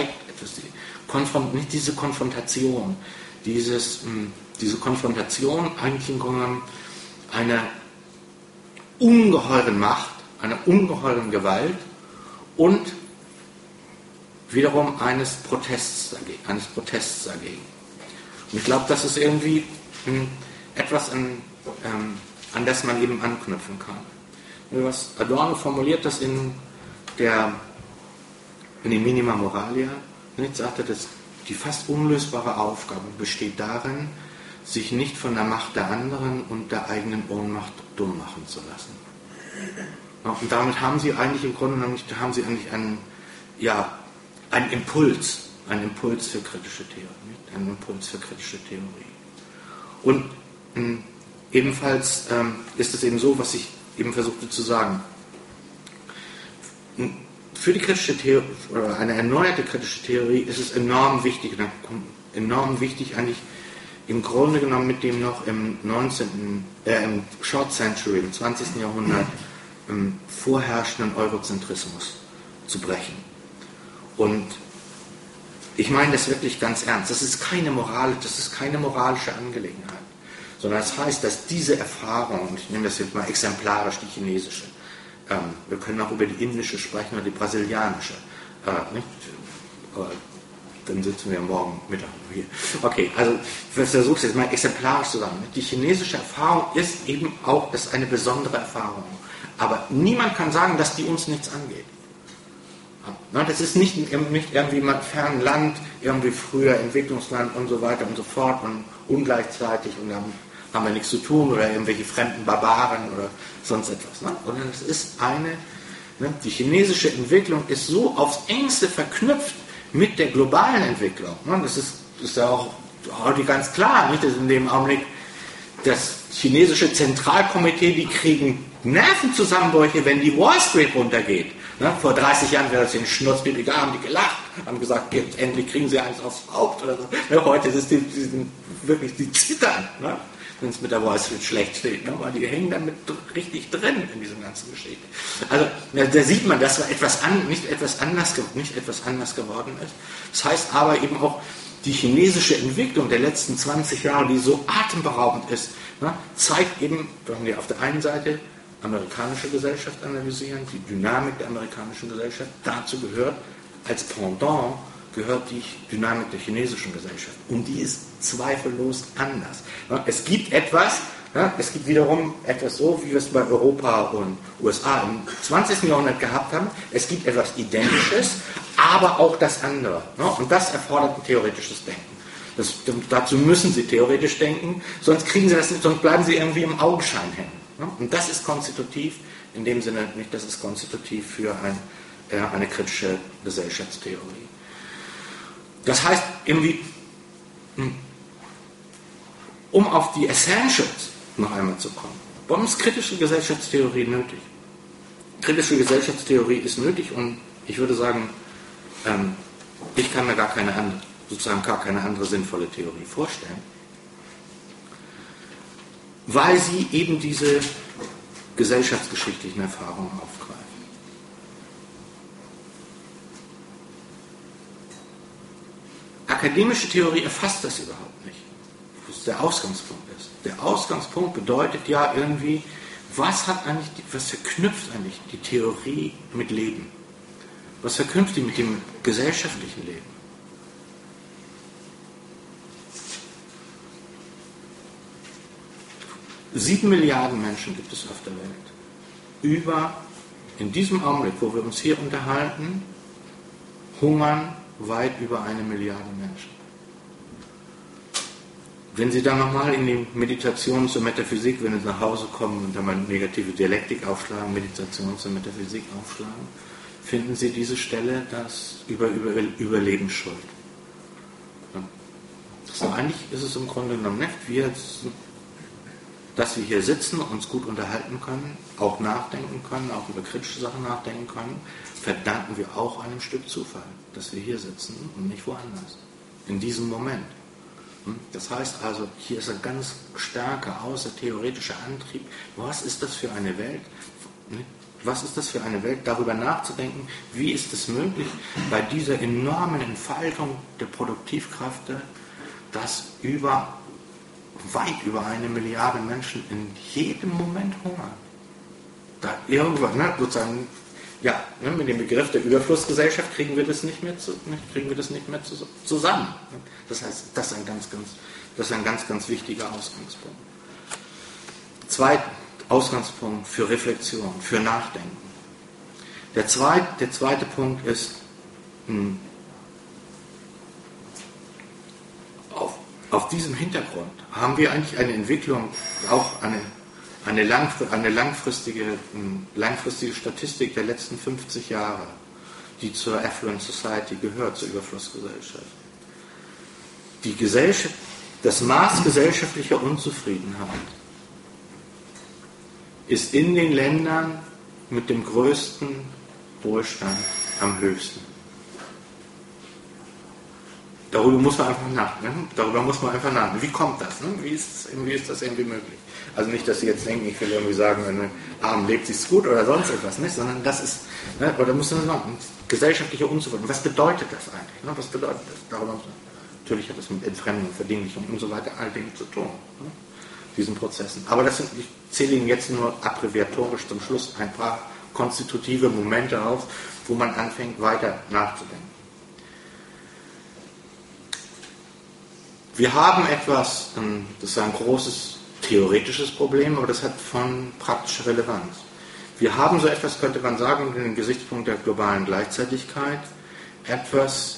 Nicht diese Konfrontation. Diese Konfrontation eigentlich im Grunde genommen einer ungeheuren Macht, einer ungeheuren Gewalt und wiederum eines Protests dagegen. Und ich glaube, das ist irgendwie etwas, an das man eben anknüpfen kann. Adorno formuliert das in den Minima Moralia, sagte, dass die fast unlösbare Aufgabe besteht darin, sich nicht von der Macht der anderen und der eigenen Ohnmacht dumm machen zu lassen. Und damit haben sie eigentlich im Grunde genommen einen Impuls für kritische Theorie. Und ebenfalls ist es eben so, was ich eben versuchte zu sagen. für die kritische Theorie, oder eine erneuerte kritische Theorie, ist es enorm wichtig eigentlich im Grunde genommen mit dem noch im Short Century, im 20. Jahrhundert, vorherrschenden Eurozentrismus zu brechen. Und ich meine das wirklich ganz ernst. Das ist keine moralische Angelegenheit, sondern das heißt, dass diese Erfahrung, und ich nehme das jetzt mal exemplarisch, die chinesische, wir können auch über die indische sprechen oder die brasilianische, nicht? Dann sitzen wir morgen Mittag hier. Okay, also ich versuche es jetzt mal exemplarisch zu sagen. Die chinesische Erfahrung ist eben auch eine besondere Erfahrung. Aber niemand kann sagen, dass die uns nichts angeht. Das ist nicht irgendwie mal fernen Land, irgendwie früher Entwicklungsland und so weiter und so fort und ungleichzeitig und dann haben wir nichts zu tun oder irgendwelche fremden Barbaren oder sonst etwas. Sondern es ist die chinesische Entwicklung ist so aufs Engste verknüpft mit der globalen Entwicklung. Das ist ja auch heute ganz klar, nicht? Dass in dem Augenblick das chinesische Zentralkomitee, die kriegen Nervenzusammenbrüche, wenn die Wall Street runtergeht. Vor 30 Jahren wäre das den Schnurz mit egal, haben die gelacht, haben gesagt, jetzt endlich kriegen sie eins aufs Haupt oder so. Heute ist es die zittern, wenn es mit der Wall Street schlecht steht, weil die hängen damit richtig drin in dieser ganzen Geschichte. Also da sieht man, dass nicht etwas anders geworden ist. Das heißt aber eben auch, die chinesische Entwicklung der letzten 20 Jahre, die so atemberaubend ist, zeigt eben, wenn wir auf der einen Seite amerikanische Gesellschaft analysieren, die Dynamik der amerikanischen Gesellschaft, dazu gehört, als Pendant gehört die Dynamik der chinesischen Gesellschaft. Und die ist zweifellos anders. Es gibt wiederum etwas so, wie wir es bei Europa und USA im 20. Jahrhundert gehabt haben. Es gibt etwas Identisches, aber auch das andere. Und das erfordert ein theoretisches Denken. Dazu müssen Sie theoretisch denken, sonst bleiben Sie irgendwie im Augenschein hängen. Und das ist konstitutiv, in dem Sinne nicht, das ist konstitutiv für eine kritische Gesellschaftstheorie. Das heißt, irgendwie, um auf die Essentials noch einmal zu kommen, warum ist kritische Gesellschaftstheorie nötig? Kritische Gesellschaftstheorie ist nötig und ich würde sagen, ich kann mir gar keine andere sinnvolle Theorie vorstellen, weil sie eben diese gesellschaftsgeschichtlichen Erfahrungen aufgreifen. Akademische Theorie erfasst das überhaupt nicht, was der Ausgangspunkt ist. Der Ausgangspunkt bedeutet ja irgendwie, was verknüpft eigentlich die Theorie mit Leben? Was verknüpft die mit dem gesellschaftlichen Leben? Sieben Milliarden Menschen gibt es auf der Welt. In diesem Augenblick, wo wir uns hier unterhalten, hungern weit über 1 Milliarde Menschen. Wenn Sie dann nochmal in die Meditation zur Metaphysik, wenn Sie nach Hause kommen und dann mal negative Dialektik aufschlagen, Meditation zur Metaphysik aufschlagen, finden Sie diese Stelle, das über Überlebensschuld. So, eigentlich ist es im Grunde genommen nicht, dass wir hier sitzen, uns gut unterhalten können, auch nachdenken können, auch über kritische Sachen nachdenken können, verdanken wir auch einem Stück Zufall, dass wir hier sitzen und nicht woanders. In diesem Moment. Das heißt also, hier ist ein ganz starker außertheoretischer Antrieb. Was ist das für eine Welt? Was ist das für eine Welt? Darüber nachzudenken, wie ist es möglich, bei dieser enormen Entfaltung der Produktivkraft, dass weit über 1 Milliarde Menschen in jedem Moment hungern. Da irgendwas, sozusagen, mit dem Begriff der Überflussgesellschaft kriegen wir das nicht mehr zusammen. Das heißt, das ist ein ganz wichtiger Ausgangspunkt. Zweiter Ausgangspunkt für Reflexion, für Nachdenken. Der zweite Punkt ist, auf diesem Hintergrund haben wir eigentlich eine Entwicklung, auch eine langfristige Statistik der letzten 50 Jahre, die zur Affluent Society gehört, zur Überflussgesellschaft. Das Maß gesellschaftlicher Unzufriedenheit ist in den Ländern mit dem größten Wohlstand am höchsten. Darüber muss man einfach nachdenken. Wie kommt das? Ne? Wie ist das irgendwie möglich? Also nicht, dass Sie jetzt denken, ich will irgendwie sagen, wenn ein Arm lebt, sich's gut oder sonst etwas, nicht? Sondern das ist, ne? Oder muss man sagen, gesellschaftliche Unzufriedenheit. Was bedeutet das eigentlich? Ne? Was bedeutet das? Darüber muss man, natürlich hat das mit Entfremdung, Verdinglichung und so weiter all Dinge zu tun. Ne? Diesen Prozessen. Aber ich zähle Ihnen jetzt nur abbreviatorisch zum Schluss ein paar konstitutive Momente auf, wo man anfängt, weiter nachzudenken. Wir haben etwas, das ist ein großes theoretisches Problem, aber das hat von praktischer Relevanz. Wir haben so etwas, könnte man sagen, unter dem Gesichtspunkt der globalen Gleichzeitigkeit, etwas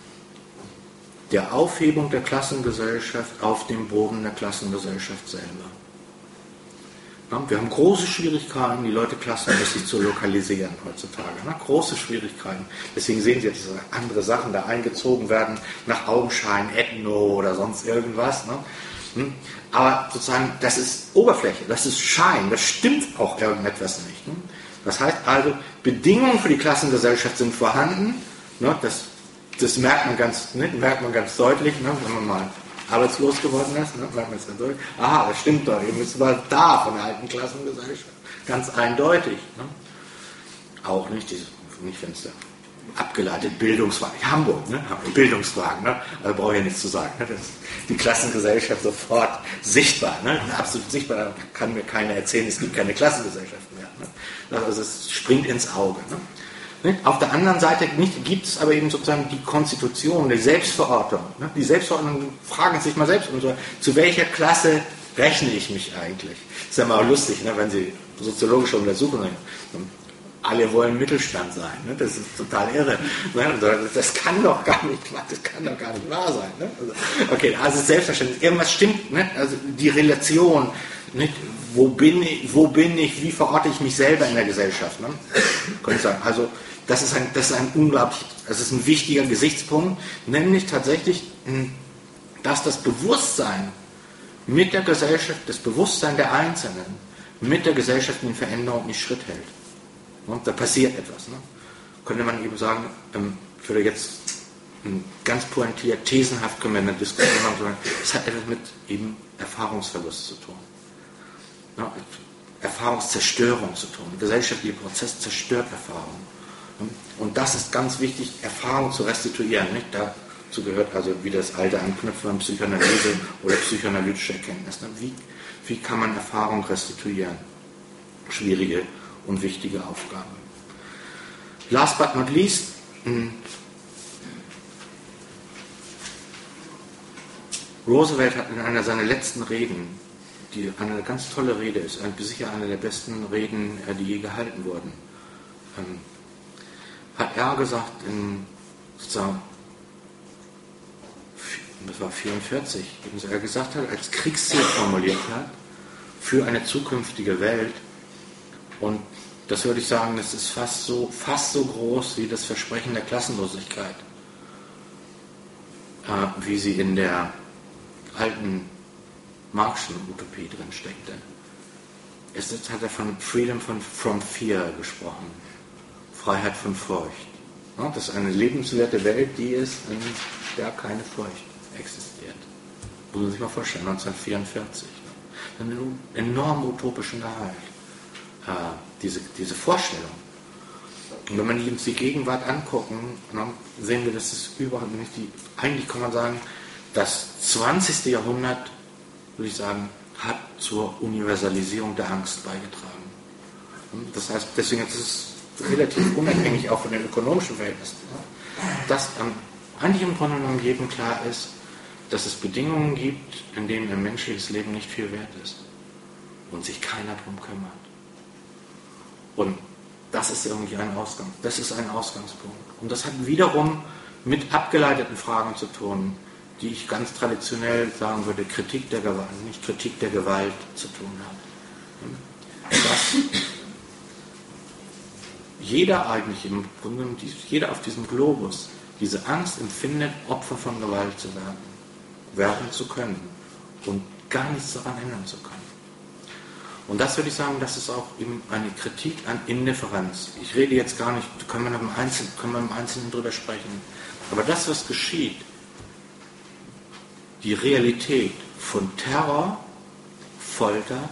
der Aufhebung der Klassengesellschaft auf dem Boden der Klassengesellschaft selber. Wir haben große Schwierigkeiten, die Leute klassenmäßig zu lokalisieren heutzutage. Große Schwierigkeiten. Deswegen sehen Sie jetzt, dass andere Sachen da eingezogen werden, nach Augenschein, Ethno oder sonst irgendwas. Aber sozusagen, das ist Oberfläche, das ist Schein, das stimmt auch irgendetwas nicht. Das heißt also, Bedingungen für die Klassengesellschaft sind vorhanden. Das merkt man ganz deutlich, wenn man mal arbeitslos geworden ist, merkt man es ganz deutlich. Aha, das stimmt doch, ihr müsst mal da von der alten Klassengesellschaft. Ganz eindeutig. Auch nicht wenn es abgeleitet Bildungswagen. Hamburg, Bildungswagen, also brauche ich ja nichts zu sagen. Das ist die Klassengesellschaft sofort sichtbar. Absolut sichtbar, da kann mir keiner erzählen, es gibt keine Klassengesellschaft mehr. Also es springt ins Auge. Auf der anderen Seite gibt es aber eben sozusagen die Konstitution, die Selbstverortung. Die Selbstverortung fragen sich mal selbst, zu welcher Klasse rechne ich mich eigentlich? Das ist ja mal auch lustig, wenn Sie soziologische Untersuchungen haben. Alle wollen Mittelstand sein. Das ist total irre. Das kann doch gar nicht wahr sein. Okay, also selbstverständlich. Irgendwas stimmt. Also die Relation. Wo bin ich, wie verorte ich mich selber in der Gesellschaft? Könnte ich sagen. Also das ist ein wichtiger Gesichtspunkt, nämlich tatsächlich, dass das Bewusstsein mit der Gesellschaft, das Bewusstsein der Einzelnen mit der Gesellschaft in Veränderung nicht Schritt hält. Da passiert etwas. Könnte man eben sagen, ich würde jetzt ganz pointiert, thesenhaft können wir eine Diskussion haben, es hat etwas mit eben Erfahrungsverlust zu tun. Erfahrungszerstörung zu tun. Der gesellschaftliche Prozess zerstört Erfahrung. Und das ist ganz wichtig, Erfahrung zu restituieren. Dazu gehört also wie das alte Anknüpfen an Psychoanalyse oder psychoanalytische Erkenntnis. Wie kann man Erfahrung restituieren? Schwierige und wichtige Aufgabe. Last but not least, Roosevelt hat in einer seiner letzten Reden, die eine ganz tolle Rede ist, sicher eine der besten Reden, die je gehalten wurden, hat er gesagt, sozusagen, das war 1944, er gesagt hat, als Kriegsziel formuliert hat, für eine zukünftige Welt. Und das würde ich sagen, das ist fast so groß wie das Versprechen der Klassenlosigkeit, wie sie in der alten Marxischen Utopie drin steckte. Jetzt hat er von Freedom from Fear gesprochen, Freiheit von Furcht. Das ist eine lebenswerte Welt, die ist, in der keine Furcht existiert. Muss man sich mal vorstellen, 1944. Einen enorm utopischen Gehalt. Diese Vorstellung. Und wenn wir uns die Gegenwart angucken, sehen wir, dass es überhaupt nicht eigentlich kann man sagen, das 20. Jahrhundert, würde ich sagen, hat zur Universalisierung der Angst beigetragen. Das heißt, deswegen ist es relativ unabhängig auch von den ökonomischen Verhältnissen, dass eigentlich im Grunde genommen jedem klar ist, dass es Bedingungen gibt, in denen ein menschliches Leben nicht viel wert ist und sich keiner drum kümmert. Und das ist irgendwie ein Ausgang. Das ist ein Ausgangspunkt. Und das hat wiederum mit abgeleiteten Fragen zu tun, die ich ganz traditionell sagen würde, Kritik der Gewalt, nicht Kritik der Gewalt zu tun hat. Dass jeder eigentlich im Grunde, jeder auf diesem Globus diese Angst empfindet, Opfer von Gewalt zu werden zu können und gar nichts daran ändern zu können. Und das würde ich sagen, das ist auch eben eine Kritik an Indifferenz. Ich rede jetzt gar nicht, können wir im Einzelnen drüber sprechen. Aber das, was geschieht, die Realität von Terror, Folter,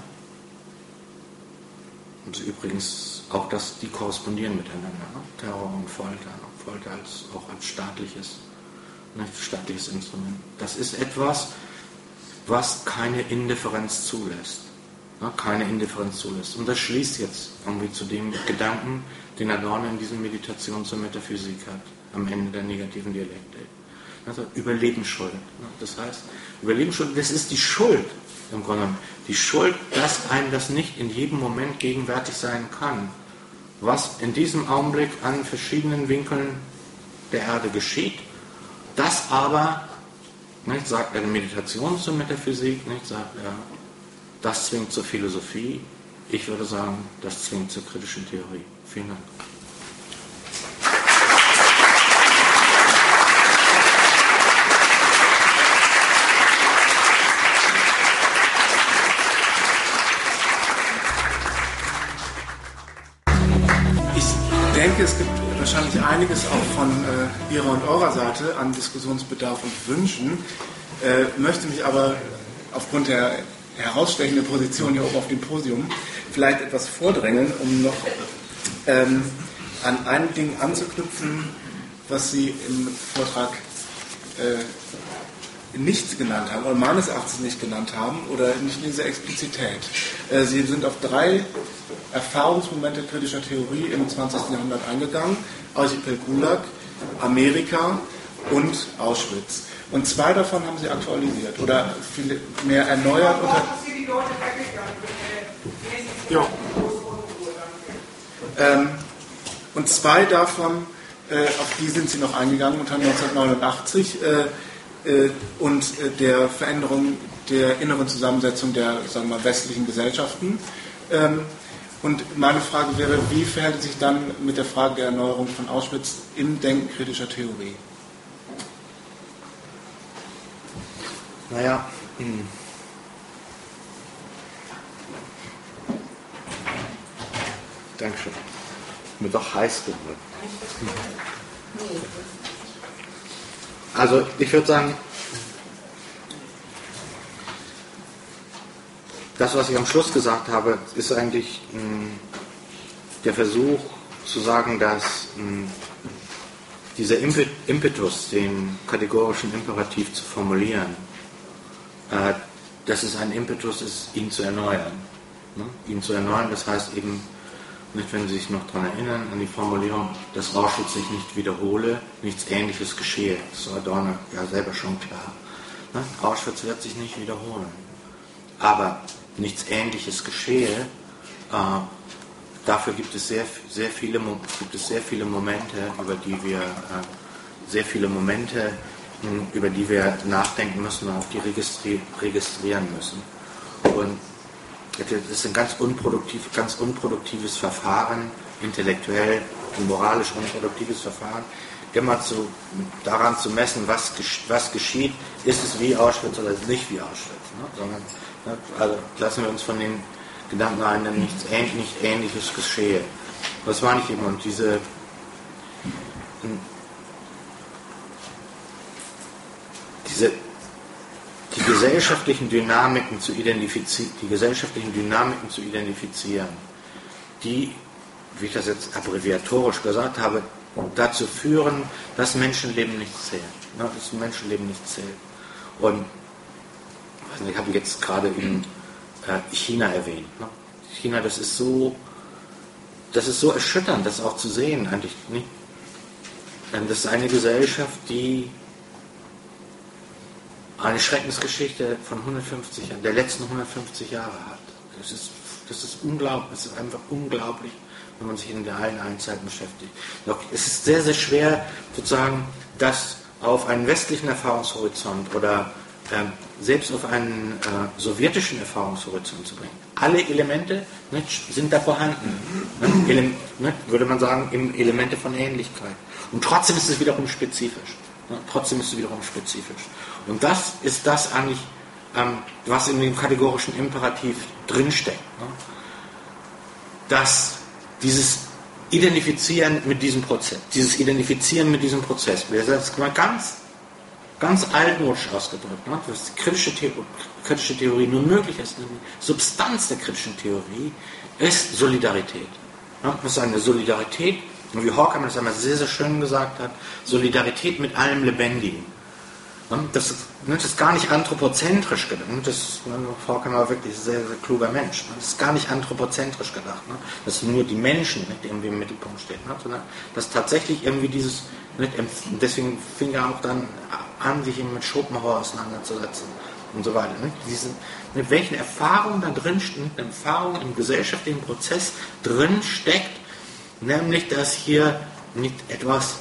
und übrigens auch das, die korrespondieren miteinander, ne? Terror und Folter, Folter auch als staatliches Instrument. Das ist etwas, was keine Indifferenz zulässt. Keine Indifferenz zulässt. Und das schließt jetzt irgendwie zu dem Gedanken, den Adorno in diesen Meditationen zur Metaphysik hat, am Ende der negativen Dialektik. Also Überlebensschuld. Das heißt, Überlebensschuld, das ist die Schuld im Grunde genommen. Die Schuld, dass einem das nicht in jedem Moment gegenwärtig sein kann. Was in diesem Augenblick an verschiedenen Winkeln der Erde geschieht, das aber, nicht, sagt er, Meditation zur Metaphysik, nicht, sagt er, das zwingt zur Philosophie. Ich würde sagen, das zwingt zur kritischen Theorie. Vielen Dank. Ich denke, es gibt wahrscheinlich einiges auch von Ihrer und eurer Seite an Diskussionsbedarf und Wünschen, möchte mich aber aufgrund der herausstechende Position hier oben auf dem Podium vielleicht etwas vordrängeln, um noch an ein Ding anzuknüpfen, was Sie im Vortrag nicht genannt haben, oder meines Erachtens nicht genannt haben, oder nicht in dieser Explizität. Sie sind auf 3 Erfahrungsmomente kritischer Theorie im 20. Jahrhundert eingegangen: Archipel Gulag, Amerika und Auschwitz. Und 2 davon haben Sie aktualisiert oder viel mehr erneuert. Und 2 davon, auf die sind Sie noch eingegangen unter 1989 und der Veränderung der inneren Zusammensetzung der, sagen wir mal, westlichen Gesellschaften. Und meine Frage wäre, wie verhält es sich dann mit der Frage der Erneuerung von Auschwitz im Denken kritischer Theorie? Naja, Dankeschön. Mir doch heiß geworden. Also ich würde sagen, das, was ich am Schluss gesagt habe, ist eigentlich der Versuch zu sagen, dass dieser Impetus, den kategorischen Imperativ zu formulieren, dass es ein Impetus ist, ihn zu erneuern. Ne? Ihn zu erneuern, das heißt eben, nicht, wenn Sie sich noch daran erinnern, an die Formulierung, dass Auschwitz sich nicht wiederhole, nichts Ähnliches geschehe. Das war Adorno ja selber schon klar. Ne? Auschwitz wird sich nicht wiederholen. Aber nichts Ähnliches geschehe, dafür gibt es sehr viele Momente, über die wir nachdenken müssen und auf die registrieren müssen. Und das ist ein ganz unproduktives Verfahren, intellektuell und moralisch unproduktives Verfahren, immer daran zu messen, was geschieht, ist es wie Auschwitz oder ist es nicht wie Auschwitz. Ne? Sondern, ne, also lassen wir uns von den Gedanken ein, dass nicht Ähnliches geschehe. Das meine ich eben. Und die gesellschaftlichen Dynamiken zu identifizieren, die, wie ich das jetzt abbreviatorisch gesagt habe, dazu führen, dass Menschenleben nicht zählen. Ne, dass Menschenleben nicht zählt. Und ich habe jetzt gerade in China erwähnt. Ne? China, das ist so erschütternd, das auch zu sehen, eigentlich nicht. Das ist eine Gesellschaft, die eine Schreckensgeschichte von 150 Jahren, der letzten 150 Jahre hat. Das ist unglaublich, es ist einfach unglaublich, wenn man sich in allen Einzelheiten beschäftigt. Doch es ist sehr, sehr schwer, sozusagen, das auf einen westlichen Erfahrungshorizont oder selbst auf einen sowjetischen Erfahrungshorizont zu bringen. Alle Elemente sind da vorhanden. Würde man sagen, Elemente von Ähnlichkeit. Und trotzdem ist es wiederum spezifisch. Und das ist das eigentlich, was in dem kategorischen Imperativ drinsteckt. Ne? Dass dieses Identifizieren mit diesem Prozess, das ist mal ganz altmodisch ausgedrückt, ne? Dass die kritische Theorie nur möglich ist, die Substanz der kritischen Theorie ist Solidarität. Ne? Das ist eine Solidarität, wie Horkheimer das einmal sehr, sehr schön gesagt hat, Solidarität mit allem Lebendigen. Das ist gar nicht anthropozentrisch gedacht. Horkheimer war wirklich ein sehr, sehr kluger Mensch. Das ist gar nicht anthropozentrisch gedacht. Dass nur die Menschen irgendwie im Mittelpunkt stehen. Sondern dass tatsächlich irgendwie dieses, deswegen fing er auch dann an, sich mit Schopenhauer auseinanderzusetzen und so weiter. Mit welchen Erfahrungen da drin stehen, Erfahrungen im gesellschaftlichen Prozess drin steckt, nämlich dass hier nicht etwas,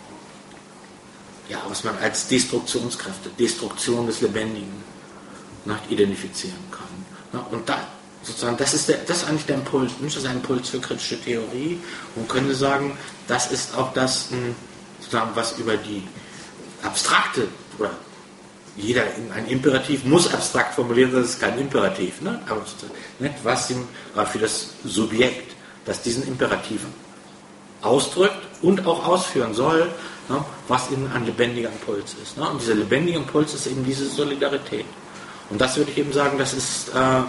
was man als Destruktionskräfte, Destruktion des Lebendigen identifizieren kann. Und da, sozusagen, das ist eigentlich der Impuls, das ist ein Impuls für kritische Theorie und könnte sagen, das ist auch das, sozusagen, was über die abstrakte, oder ein Imperativ muss abstrakt formulieren, das ist kein Imperativ, aber was für das Subjekt, das diesen Imperativ ausdrückt und auch ausführen soll, was eben ein lebendiger Impuls ist. Und dieser lebendige Impuls ist eben diese Solidarität. Und das würde ich eben sagen, das ist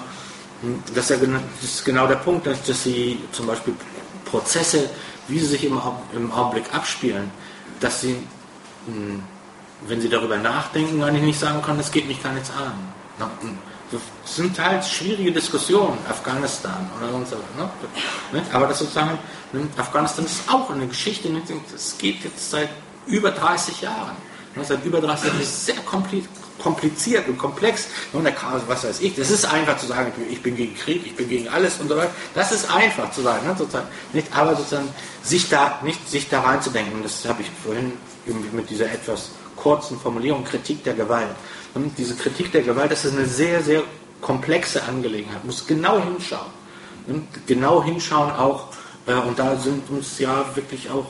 genau der Punkt, dass sie zum Beispiel Prozesse, wie sie sich im Augenblick abspielen, dass sie, wenn sie darüber nachdenken, eigentlich nicht sagen können, das geht mich gar nichts an. Das sind halt schwierige Diskussionen, Afghanistan oder sonst was. Aber das sozusagen, Afghanistan ist auch eine Geschichte, das geht jetzt seit über 30 Jahren. Seit über 30 Jahren ist es sehr kompliziert und komplex. Was weiß ich, das ist einfach zu sagen, ich bin gegen Krieg, ich bin gegen alles und so weiter. Das ist einfach zu sagen, aber sozusagen sich da reinzudenken. Das habe ich vorhin mit dieser etwas kurzen Formulierung Kritik der Gewalt. Und diese Kritik der Gewalt, das ist eine sehr, sehr komplexe Angelegenheit. Man muss genau hinschauen. Genau hinschauen auch, und da sind uns ja wirklich auch,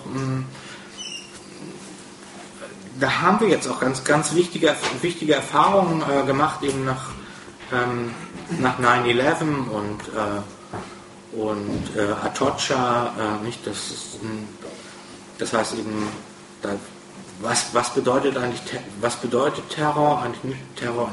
da haben wir jetzt auch ganz, ganz wichtige Erfahrungen gemacht, eben nach 9/11 und Atocha, das heißt eben, was bedeutet Terror, eigentlich nicht Terror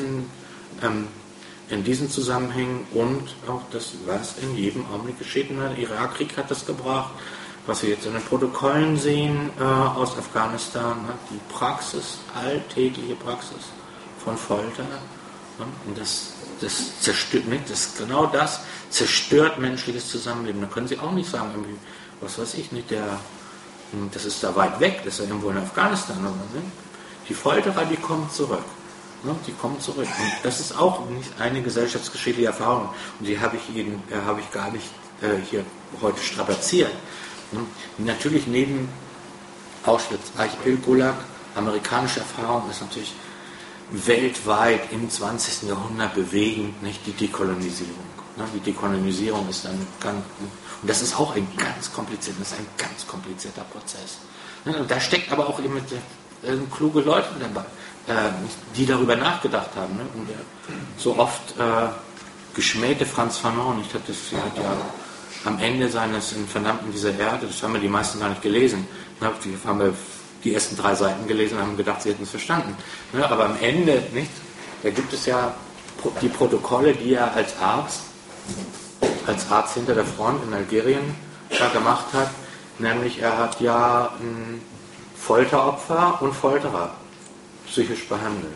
in diesen Zusammenhängen und auch das, was in jedem Augenblick geschieht. Der Irakkrieg hat das gebracht, was wir jetzt in den Protokollen sehen aus Afghanistan, die alltägliche Praxis von Folter. Und das zerstört, genau das zerstört menschliches Zusammenleben. Da können Sie auch nicht sagen, irgendwie, was weiß ich nicht, das ist da weit weg, das ist ja irgendwo in Afghanistan. Oder, ne? Die Folterer, die kommen zurück. Die kommen zurück. Und das ist auch nicht eine gesellschaftsgeschichtliche Erfahrung. Und die habe ich gar nicht hier heute strapaziert. Natürlich neben Auschwitz, Eichbild, Gulag, amerikanische Erfahrung ist natürlich weltweit im 20. Jahrhundert bewegend, nicht die Dekolonisierung. Die Dekolonisierung ist dann und das ist auch ein ganz komplizierter Prozess. Und da steckt aber auch eben kluge Leute dabei, die darüber nachgedacht haben. Und so oft geschmähte Frantz Fanon, hat ja am Ende seines In Verdammten dieser Erde, das haben wir die meisten gar nicht gelesen, die haben wir die ersten 3 Seiten gelesen und haben gedacht, sie hätten es verstanden. Aber am Ende, da gibt es ja die Protokolle, die er als Arzt hinter der Front in Algerien gemacht hat, nämlich er hat ja Folteropfer und Folterer psychisch behandelt.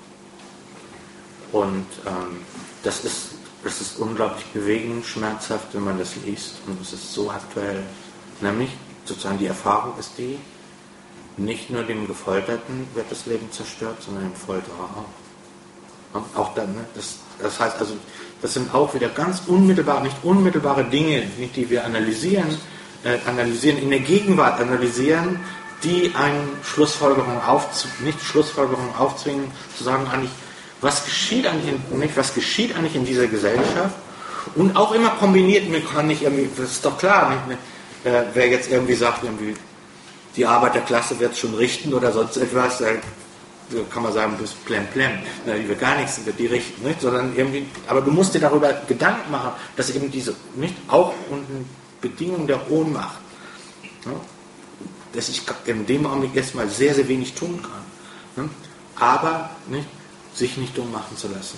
Und das ist unglaublich bewegend, schmerzhaft, wenn man das liest, und es ist so aktuell. Nämlich, sozusagen die Erfahrung ist die, nicht nur dem Gefolterten wird das Leben zerstört, sondern dem Folterer auch. Und auch dann, das heißt also, das sind auch wieder ganz nicht unmittelbare Dinge, die wir analysieren, in der Gegenwart analysieren, die eine nicht Schlussfolgerung aufzwingen, zu sagen, eigentlich, was geschieht eigentlich in dieser Gesellschaft, und auch immer kombiniert mit, das ist doch klar, wer jetzt irgendwie sagt, die Arbeiterklasse wird es schon richten oder sonst etwas, so kann man sagen, bis plem, die wird gar nichts, wird die richten, nicht? Sondern irgendwie, aber du musst dir darüber Gedanken machen, dass eben diese, nicht, auch unter Bedingungen der Ohnmacht, ne, dass ich in dem Augenblick erstmal sehr, sehr wenig tun kann, ne, aber nicht, sich nicht dumm machen zu lassen.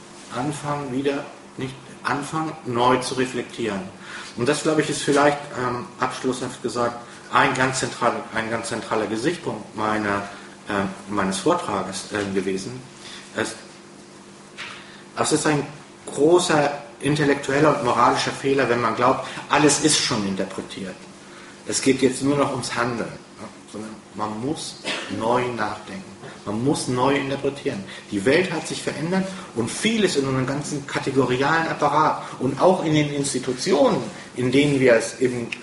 Anfangen neu zu reflektieren. Und das, glaube ich, ist vielleicht abschlusshaft gesagt ein ganz zentraler Gesichtspunkt meines Vortrages gewesen. Es ist ein großer intellektueller und moralischer Fehler, wenn man glaubt, alles ist schon interpretiert. Es geht jetzt nur noch ums Handeln, ne? Sondern man muss neu nachdenken. Man muss neu interpretieren. Die Welt hat sich verändert und vieles in unserem ganzen kategorialen Apparat und auch in den Institutionen, in denen wir es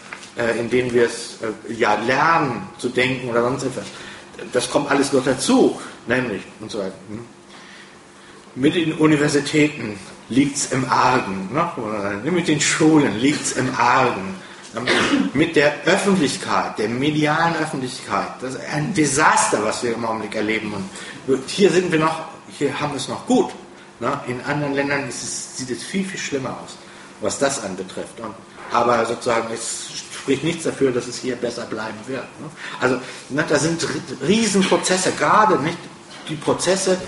lernen zu denken oder sonst etwas. Das kommt alles noch dazu, nämlich und so weiter. Mit den Universitäten liegt es im Argen, ne? Mit den Schulen liegt es im Argen. Mit der Öffentlichkeit, der medialen Öffentlichkeit, das ist ein Desaster, was wir im Augenblick erleben. Und hier haben wir es noch gut. Ne? In anderen Ländern sieht es viel, viel schlimmer aus, was das anbetrifft. Aber sozusagen, es spricht nichts dafür, dass es hier besser bleiben wird. Ne? Also, ne, da sind Riesenprozesse, gerade nicht die Prozesse,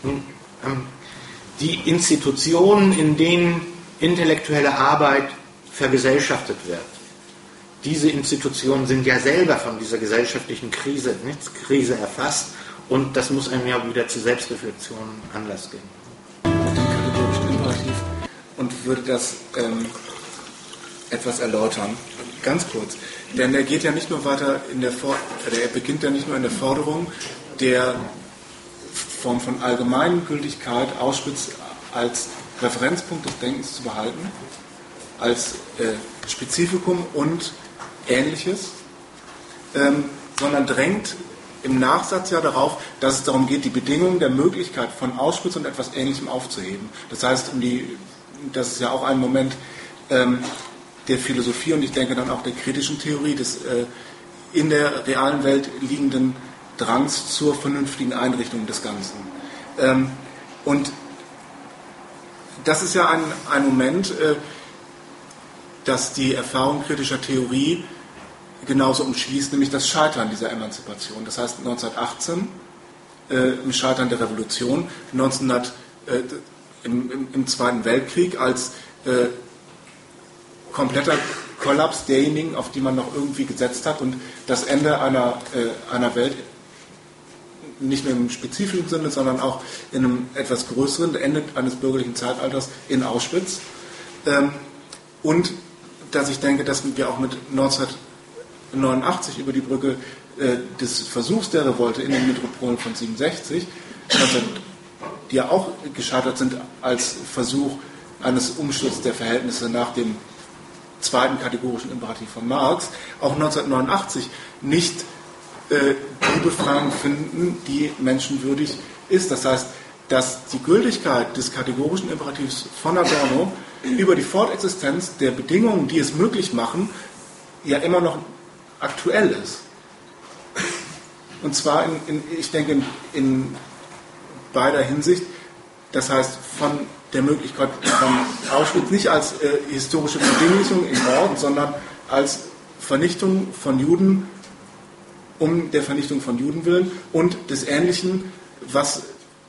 die Institutionen, in denen intellektuelle Arbeit vergesellschaftet wird. Diese Institutionen sind ja selber von dieser gesellschaftlichen Krise erfasst und das muss einem ja wieder zur Selbstreflexion Anlass geben. Mit dem kategorischen Imperativ und würde das etwas erläutern, ganz kurz. Denn er geht ja nicht nur weiter er beginnt ja nicht nur in der Forderung der Form von Allgemeingültigkeit, Auschwitz als Referenzpunkt des Denkens zu behalten, als Spezifikum und Ähnliches, sondern drängt im Nachsatz ja darauf, dass es darum geht, die Bedingungen der Möglichkeit von Auschwitz und etwas Ähnlichem aufzuheben. Das heißt, das ist ja auch ein Moment der Philosophie und ich denke dann auch der kritischen Theorie des in der realen Welt liegenden Drangs zur vernünftigen Einrichtung des Ganzen. Und das ist ja ein Moment, dass die Erfahrung kritischer Theorie genauso umschließt, nämlich das Scheitern dieser Emanzipation. Das heißt 1918 im Scheitern der Revolution, im Zweiten Weltkrieg als kompletter Kollaps derjenigen, auf die man noch irgendwie gesetzt hat und das Ende einer Welt, nicht nur im spezifischen Sinne, sondern auch in einem etwas größeren Ende eines bürgerlichen Zeitalters in Auschwitz. Und dass ich denke, dass wir auch mit 1989 über die Brücke des Versuchs der Revolte in den Metropolen von 67, die ja auch gescheitert sind als Versuch eines Umsturzes der Verhältnisse nach dem zweiten kategorischen Imperativ von Marx, auch 1989 nicht die Befreiung finden, die menschenwürdig ist. Das heißt, dass die Gültigkeit des kategorischen Imperativs von Adorno über die Fortexistenz der Bedingungen, die es möglich machen, ja immer noch aktuell ist. Und zwar, ich denke, in beider Hinsicht, das heißt von der Möglichkeit von Auschwitz nicht als historische Verdinglichung im Ort, sondern als Vernichtung von Juden um der Vernichtung von Juden willen und des Ähnlichen, was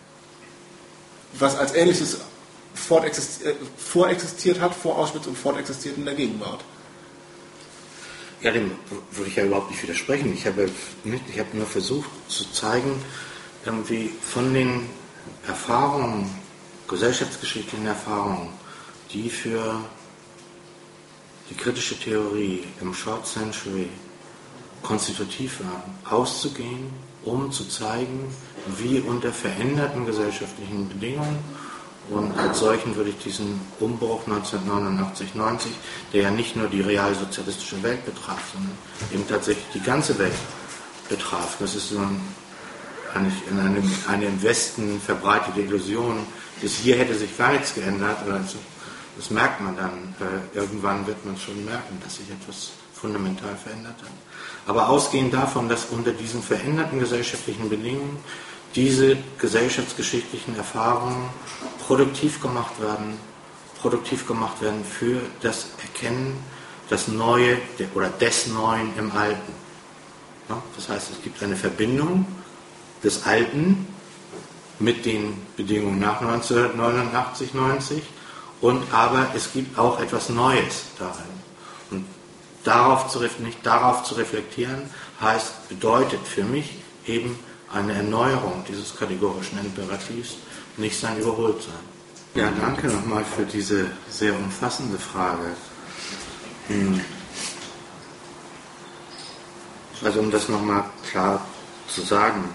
als Ähnliches vorexistiert hat, vor Auschwitz und fortexistiert in der Gegenwart. Ja, dem würde ich ja überhaupt nicht widersprechen. Ich habe nur versucht zu zeigen, irgendwie von den Erfahrungen, gesellschaftsgeschichtlichen Erfahrungen, die für die kritische Theorie im Short Century konstitutiv waren, auszugehen, um zu zeigen, wie unter veränderten gesellschaftlichen Bedingungen, und als solchen würde ich diesen Umbruch 1989-90, der ja nicht nur die realsozialistische Welt betraf, sondern eben tatsächlich die ganze Welt betraf. Das ist so eine im Westen verbreitete Illusion, bis hier hätte sich gar nichts geändert. Also, das merkt man dann. Irgendwann wird man schon merken, dass sich etwas fundamental verändert hat. Aber ausgehend davon, dass unter diesen veränderten gesellschaftlichen Bedingungen diese gesellschaftsgeschichtlichen Erfahrungen produktiv gemacht werden für das Erkennen, das Neue oder des Neuen im Alten. Ja, das heißt, es gibt eine Verbindung des Alten mit den Bedingungen nach 1989, 90 aber es gibt auch etwas Neues darin. Und darauf zu reflektieren, bedeutet für mich eben eine Erneuerung dieses kategorischen Imperativs, nicht sein Überholtsein. Ja, danke nochmal für diese sehr umfassende Frage. Also um das nochmal klar zu sagen,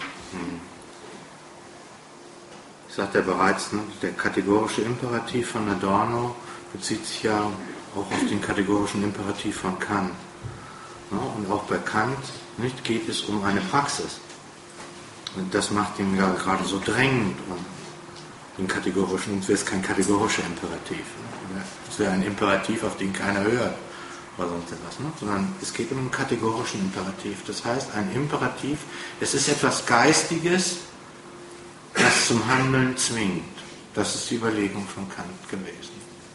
ich sagte ja bereits, der kategorische Imperativ von Adorno bezieht sich ja auch auf den kategorischen Imperativ von Kant. Und auch bei Kant geht es um eine Praxis. Und das macht ihn ja gerade so drängend den kategorischen, es ist kein kategorischer Imperativ. Es wäre ein Imperativ, auf den keiner hört oder sonst etwas, sondern es geht um einen kategorischen Imperativ. Das heißt, ein Imperativ, es ist etwas Geistiges, das zum Handeln zwingt. Das ist die Überlegung von Kant gewesen.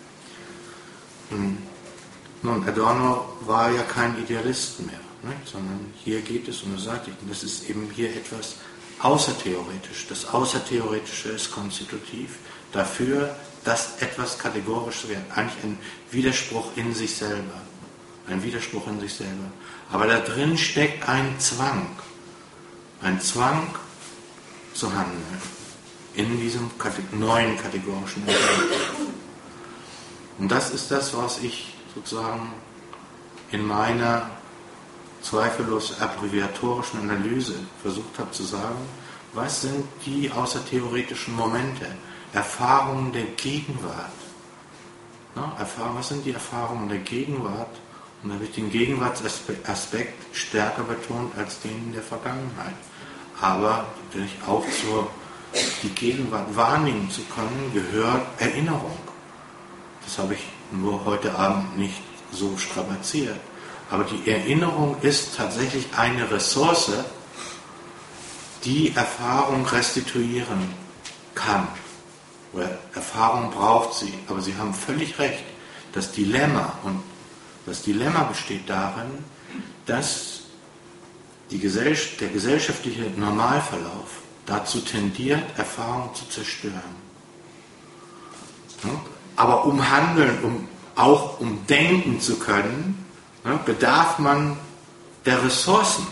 Nun, Adorno war ja kein Idealist mehr, sondern hier geht es, und das sagte ich, das ist eben hier etwas außertheoretisch. Das Außertheoretische ist konstitutiv dafür, dass etwas kategorisch wird. Eigentlich ein Widerspruch in sich selber. Ein Widerspruch in sich selber. Aber da drin steckt ein Zwang. Ein Zwang zu handeln. In diesem neuen kategorischen Imperativ. Und das ist das, was ich sozusagen in meiner zweifellos abbreviatorischen Analyse versucht habe zu sagen, was sind die außertheoretischen Momente, Erfahrungen der Gegenwart. Was sind die Erfahrungen der Gegenwart? Und da habe ich den Gegenwartsaspekt stärker betont als den der Vergangenheit. Aber natürlich auch die Gegenwart wahrnehmen zu können, gehört Erinnerung. Das habe ich nur heute Abend nicht so strapaziert. Aber die Erinnerung ist tatsächlich eine Ressource, die Erfahrung restituieren kann. Oder Erfahrung braucht sie. Aber Sie haben völlig recht. Das Dilemma besteht darin, dass der gesellschaftliche Normalverlauf dazu tendiert, Erfahrung zu zerstören. Aber um handeln, um denken zu können, bedarf man der Ressourcen.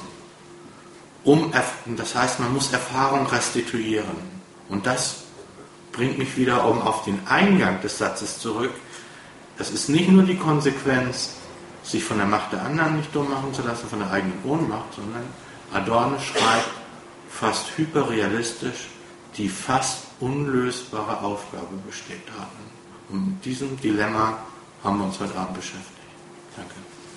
Das heißt, man muss Erfahrung restituieren. Und das bringt mich wieder auf den Eingang des Satzes zurück. Das ist nicht nur die Konsequenz, sich von der Macht der anderen nicht dumm machen zu lassen, von der eigenen Ohnmacht, sondern Adorno schreibt fast hyperrealistisch, die fast unlösbare Aufgabe besteht darin. Und mit diesem Dilemma haben wir uns heute Abend beschäftigt. Danke.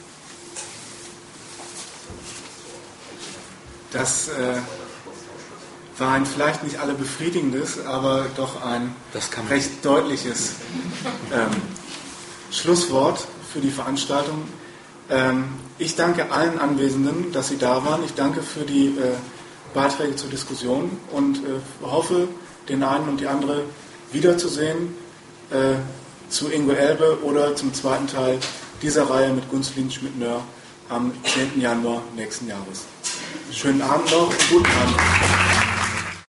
Das war ein vielleicht nicht alle befriedigendes, aber doch ein recht deutliches Schlusswort für die Veranstaltung. Ich danke allen Anwesenden, dass sie da waren. Ich danke für die Beiträge zur Diskussion und hoffe, den einen und die andere wiederzusehen zu Ingo Elbe oder zum zweiten Teil dieser Reihe mit Gunzlin Schmidt-Nöhr am 10. Januar nächsten Jahres. Schönen Abend noch und guten Abend.